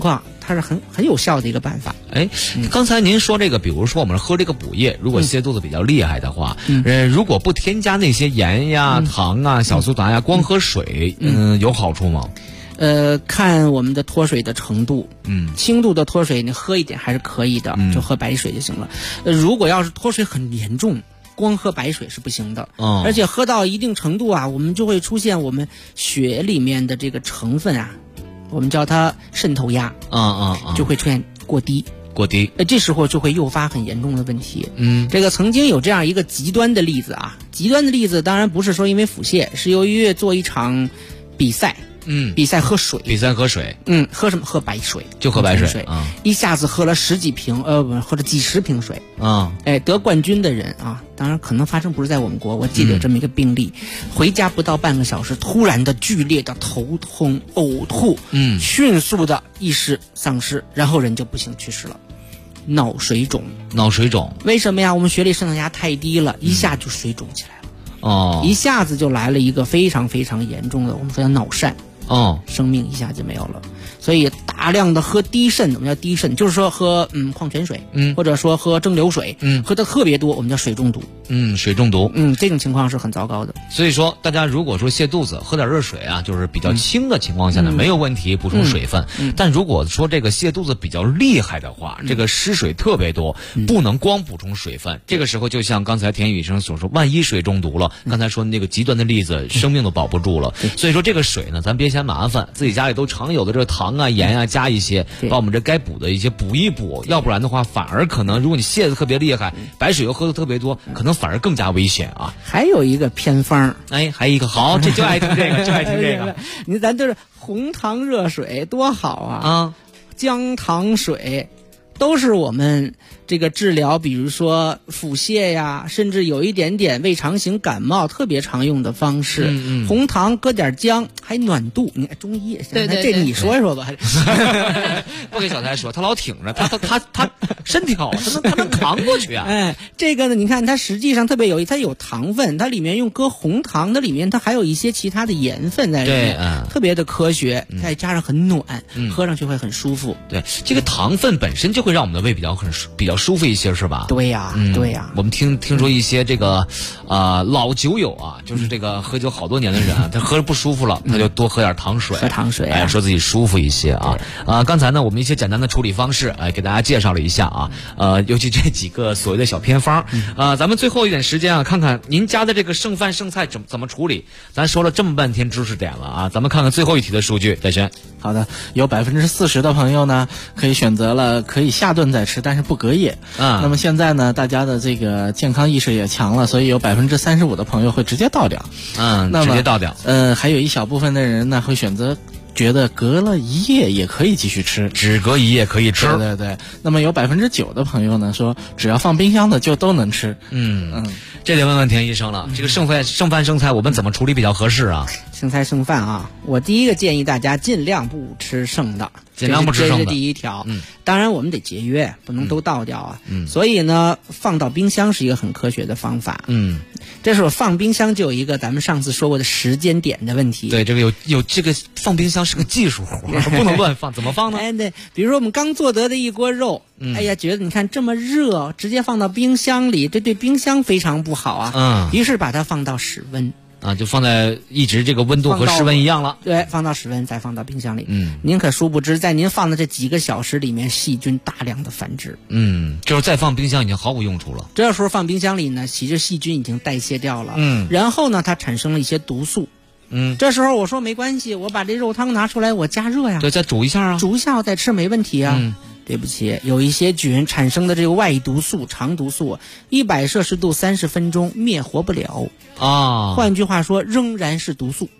它是很有效的一个办法。 刚才您说这个，比如说我们喝这个补液，如果泻肚子比较厉害的话，如果不添加那些盐呀、糖啊、小苏打呀，光喝水，有好处吗？ 看我们的脱水的程度，轻度的脱水你喝一点还是可以的，就喝白水就行了。如果要是脱水很严重，光喝白水是不行的，而且喝到一定程度啊，我们就会出现我们血里面的这个成分啊，我们叫它渗透压，就会出现过低，这时候就会诱发很严重的问题。这个曾经有这样一个极端的例子啊，极端的例子当然不是说因为腹泻，是由于做一场比赛。比赛喝水，喝什么？喝白水， 就喝白水， 一下子喝了十几瓶，喝了几十瓶水，得冠军的人啊，当然可能发生不是在我们国，我记得有这么一个病例，回家不到半个小时，突然的剧烈的头痛、呕吐，迅速的意识丧失，然后人就不幸去世了。脑水肿，为什么呀？我们血里渗透压太低了，一下就水肿起来了，一下子就来了一个非常非常严重的，我们说叫脑疝。生命一下就没有了。所以大量的喝低渗，我们叫低渗，就是说喝矿泉水，或者说喝蒸馏水，喝的特别多，我们叫水中毒。 水中毒， 这种情况是很糟糕的。 所以说，大家如果说泻肚子，喝点热水啊，就是比较轻的情况下呢，没有问题，补充水分。但如果说这个泻肚子比较厉害的话，这个失水特别多，不能光补充水分。这个时候就像刚才田宇医生所说，万一水中毒了，刚才说那个极端的例子，生命都保不住了。所以说这个水呢，咱别嫌麻烦，自己家里都常有的这个糖啊、盐啊，加一些，把我们这该补的一些补一补。要不然的话，反而可能如果你泻得特别厉害，白水又喝得特别多，可能反而更加危险啊。 还有一个偏方， 还有一个好，这就爱听这个，就爱听这个。 你咱就是红糖热水多好啊！姜糖水都是我们这个治疗，比如说腹泻呀，甚至有一点点胃肠型感冒特别常用的方式。红糖搁点姜，还暖肚。你看中医， 对， 这你说说吧。 不给小蔡说，他老挺着，他身体好，他能扛过去啊。 这个呢，你看它实际上特别有，它有糖分，它里面用搁红糖的里面，它还有一些其他的盐分在里面，特别的科学，再加上很暖，喝上去会很舒服。 对，这个糖分本身就会让我们的胃比较舒服一些，是吧？ 对呀，对呀。 我们听说一些这个老酒友啊，就是这个喝酒好多年的人，他喝着不舒服了，他就多喝点糖水， 喝糖水， 说自己舒服一些啊。刚才呢，我们一些简单的处理方式，给大家介绍了一下啊。尤其这几个所谓的小偏方，咱们最后一点时间啊，看看您家的这个剩饭剩菜怎么处理。咱说了这么半天知识点了啊，咱们看看最后一题的数据，戴轩。 好的，有40%的朋友呢，可以选择了可以下顿再吃，但是不隔夜。那么现在呢，大家的这个健康意识也强了，所以有35%的朋友会直接倒掉。 直接倒掉。 还有一小部分的人呢，会选择觉得隔了一夜也可以继续吃， 只隔一夜可以吃。 对。那么有9%的朋友呢说，只要放冰箱的就都能吃。 这得问问田医生了。这个剩饭剩菜，我们怎么处理比较合适啊？ 剩菜剩饭啊，我第一个建议大家尽量不吃剩的， 尽量不吃剩的， 这是第一条。当然我们得节约，不能都倒掉啊。所以呢，放到冰箱是一个很科学的方法。这时候放冰箱就有一个咱们上次说过的时间点的问题。 对，这个有这个放冰箱是个技术活，不能乱放。怎么放呢？ 对，比如说我们刚做得的一锅肉，觉得你看这么热，直接放到冰箱里，这对冰箱非常不好啊。于是把它放到室温。 就放在一直这个温度和室温一样了。 对，放到室温再放到冰箱里。您可殊不知，在您放的这几个小时里面，细菌大量的繁殖。 就是再放冰箱已经毫无用处了。 这时候放冰箱里呢，其实细菌已经代谢掉了。然后呢，它产生了一些毒素。这时候我说没关系，我把这肉汤拿出来，我加热呀。 对，再煮一下啊。 煮一下我再吃没问题啊。对不起，有一些菌产生的这个外毒素、肠毒素，100摄氏度30分钟灭活不了啊。换句话说，仍然是毒素。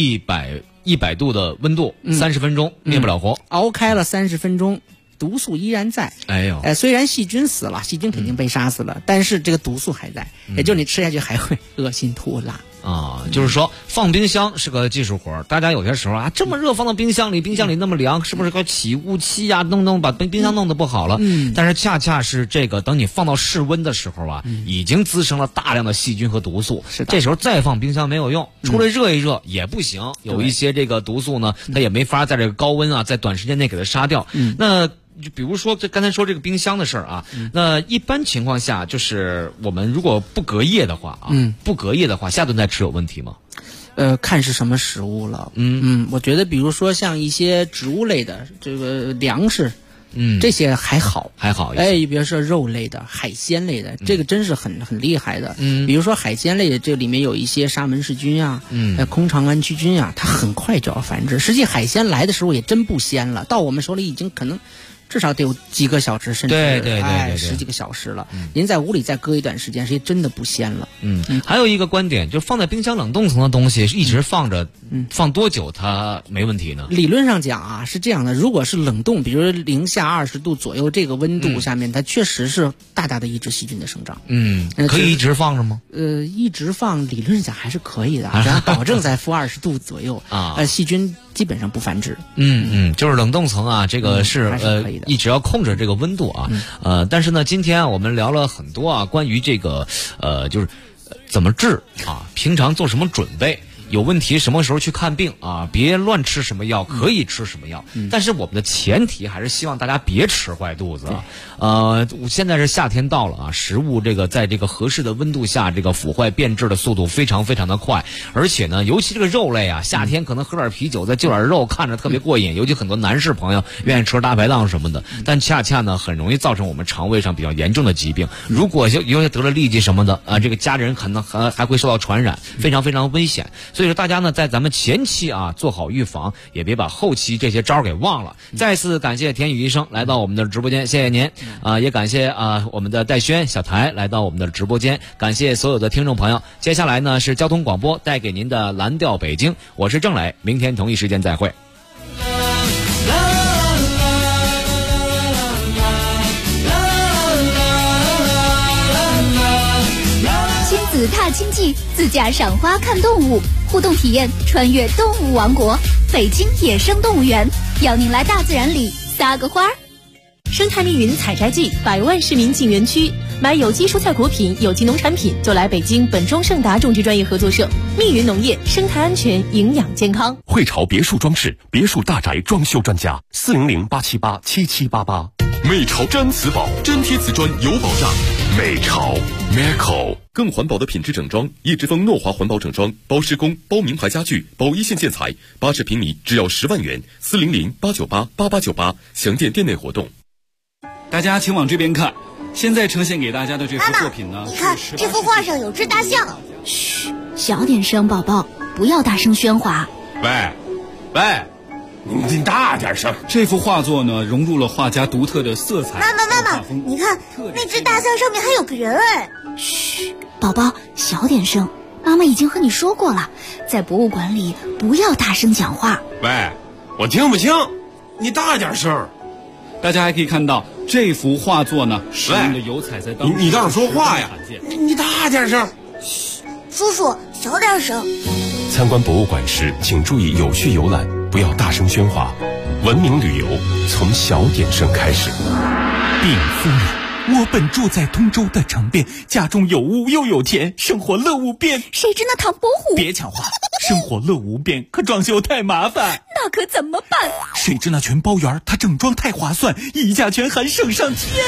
100度的温度，30分钟灭不了活。 熬开了30分钟，毒素依然在。虽然细菌死了，细菌肯定被杀死了，但是这个毒素还在，也就是你吃下去还会恶心吐辣。 啊，就是说放冰箱是个技术活，大家有些时候啊这么热放到冰箱里那么凉，是不是该起雾气啊？把冰箱弄得不好了。但是恰恰是这个，等你放到室温的时候啊，已经滋生了大量的细菌和毒素。这时候再放冰箱没有用，出来热一热也不行，有一些这个毒素呢，它也没法在这个高温啊，在短时间内给它杀掉。那就比如说，刚才说这个冰箱的事儿啊，那一般情况下，就是我们如果不隔夜的话啊，不隔夜的话，下顿再吃有问题吗？ 看是什么食物了。我觉得比如说像一些植物类的这个粮食，这些还好一些。比如说肉类的、海鲜类的，这个真是很厉害的。比如说海鲜类的，这里面有一些沙门氏菌啊，空肠杆菌菌啊，它很快就要繁殖。实际海鲜来的时候也真不鲜了，到我们手里已经可能至少得有几个小时，甚至10几个小时了。您在屋里再搁一段时间，实际真的不鲜了。 还有一个观点，就放在冰箱冷冻层的东西一直放着，放多久它没问题呢？ 理论上讲啊是这样的，如果是冷冻，比如说零下20度左右这个温度下面，它确实是大大的抑制细菌的生长。 可以一直放着吗？ 一直放理论上讲还是可以的，只要保证在-20度左右细菌基本上不繁殖。 就是冷冻层啊，这个是一直要控制这个温度啊。但是呢，今天我们聊了很多啊，关于这个就是怎么治啊，平常做什么准备，有问题什么时候去看病啊，别乱吃什么药，可以吃什么药。但是我们的前提还是希望大家别吃坏肚子。现在是夏天到了啊，食物这个在这个合适的温度下，这个腐坏变质的速度非常非常的快，而且呢，尤其这个肉类啊，夏天可能喝点啤酒，再就点肉，看着特别过瘾。尤其很多男士朋友愿意吃大排档什么的，但恰恰呢，很容易造成我们肠胃上比较严重的疾病。如果有些得了痢疾什么的啊，这个家人可能还会受到传染，非常非常危险。所以说大家呢，在咱们前期啊做好预防，也别把后期这些招给忘了。再次感谢田宇医生来到我们的直播间，谢谢您。也感谢我们的戴轩、小台来到我们的直播间，感谢所有的听众朋友。接下来呢是交通广播带给您的蓝调北京，我是郑磊，明天同一时间再会。 亲子踏青记，自驾赏花看动物，互动体验穿越动物王国，北京野生动物园，邀您来大自然里撒个花儿。 生态密云采摘季，100万市民进园区，买有机蔬菜果品、有机农产品就来北京本庄盛达种植专业合作社，密云农业，生态安全，营养健康。 汇潮别墅装饰，别墅大宅装修专家，400-878-7788。美潮毡瓷宝，真贴瓷砖有保障。美潮 Meco 更环保的品质整装，叶之峰诺华环保整装，包施工、包名牌家具、包一线建材，80平米只要10万元，400-898-8898，详见店内活动。 大家请往这边看，现在呈现给大家的这幅作品呢， 你看这幅画上有只大象。嘘，小点声，宝宝，不要大声喧哗。 喂，你大点声。 这幅画作呢，融入了画家独特的色彩。 妈妈，你看那只大象上面还有个人哎。嘘，宝宝，小点声，妈妈已经和你说过了，在博物馆里不要大声讲话。 喂，我听不清，你大点声。 大家还可以看到这幅画作呢，使用的油彩在当中。 你倒是说话呀！你大点声。 嘘，叔叔小点声。 参观博物馆时，请注意有序游览，不要大声喧哗。文明旅游从小点声开始。 禀夫人，我本住在通州的城边，家中有屋又有田，生活乐无边。 谁知那唐伯虎…… 别抢话，生活乐无边，可装修太麻烦。 那可怎么办？ 谁知那全包园，它整装太划算，溢价全含省上天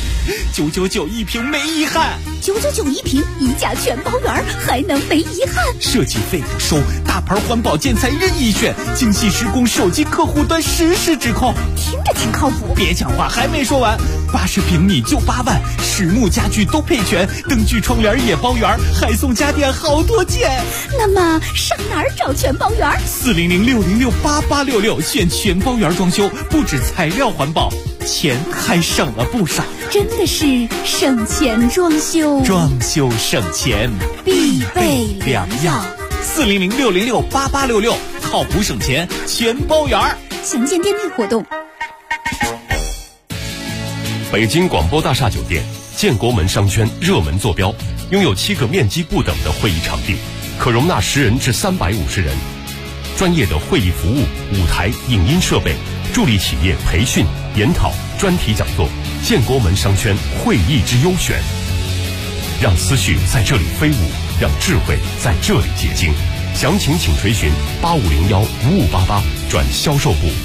，999一平没遗憾。 999一平，溢价全包园，还能没遗憾？ 设计费不收，大牌环保建材任意选，精细施工，手机客户端实时指控。 听着挺靠谱。 别抢话，还没说完，80平米就8万，实木家具都配全，灯具窗帘也包圆，还送家电好多件。 那么上哪儿找全包园？400-606-8866，选全包园装修，不止材料环保，钱还省了不少。真的是省钱装修， 装修省钱必备良药。 400-606-8866，靠谱省钱全包圆。 详见店内活动。 北京广播大厦酒店建国门商圈热门坐标，拥有7个面积不等的会议场地， 可容纳10人至350人。专业的会议服务、舞台、影音设备，助力企业培训、研讨、专题讲座，建国门商圈会议之优选。让思绪在这里飞舞，让智慧在这里结晶。详情请垂询8501-5588转销售部。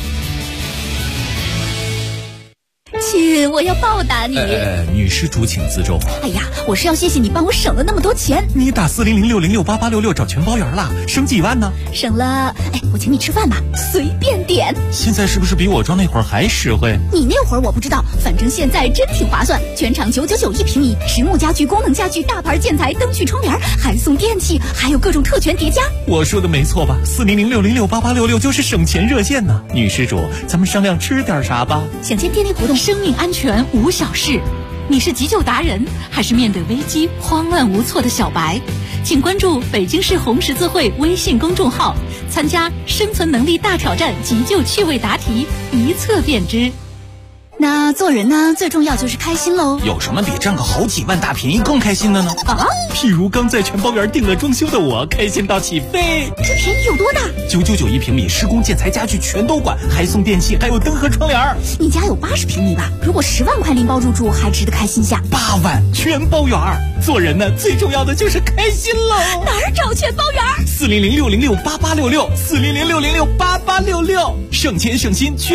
亲，我要报答你。 女施主请自重。 哎呀，我是要谢谢你帮我省了那么多钱。 你打400606886找全包圆了，省几万呢？ 省了，我请你吃饭吧，随便点。 现在是不是比我装那会儿还实惠？ 你那会儿我不知道，反正现在真挺划算。全场999一平米，实木家具、功能家具、大牌建材、灯具、窗帘，还送电器，还有各种特权叠加。 我说的没错吧？400606866就是省钱热线呢。女施主，咱们商量吃点啥吧？ 想见电力活动， 生命安全无小事。你是急救达人，还是面对危机慌乱无措的小白？请关注北京市红十字会微信公众号，参加生存能力大挑战急救趣味答题，一测便知。 那做人呢，最重要就是开心喽。 有什么比挣个好几万大便宜更开心的呢？譬如刚在全包园定了装修的我，开心到起飞。 这便宜有多大 ？999一平米，施工建材家具全都管，还送电器，还有灯和窗帘。 你家有80平米吧？如果10万块拎包入住，还值得开心下。 8万全包园。做人呢，最重要的就是开心喽。 哪儿找全包园？ 4006068866400606886，省钱省心全。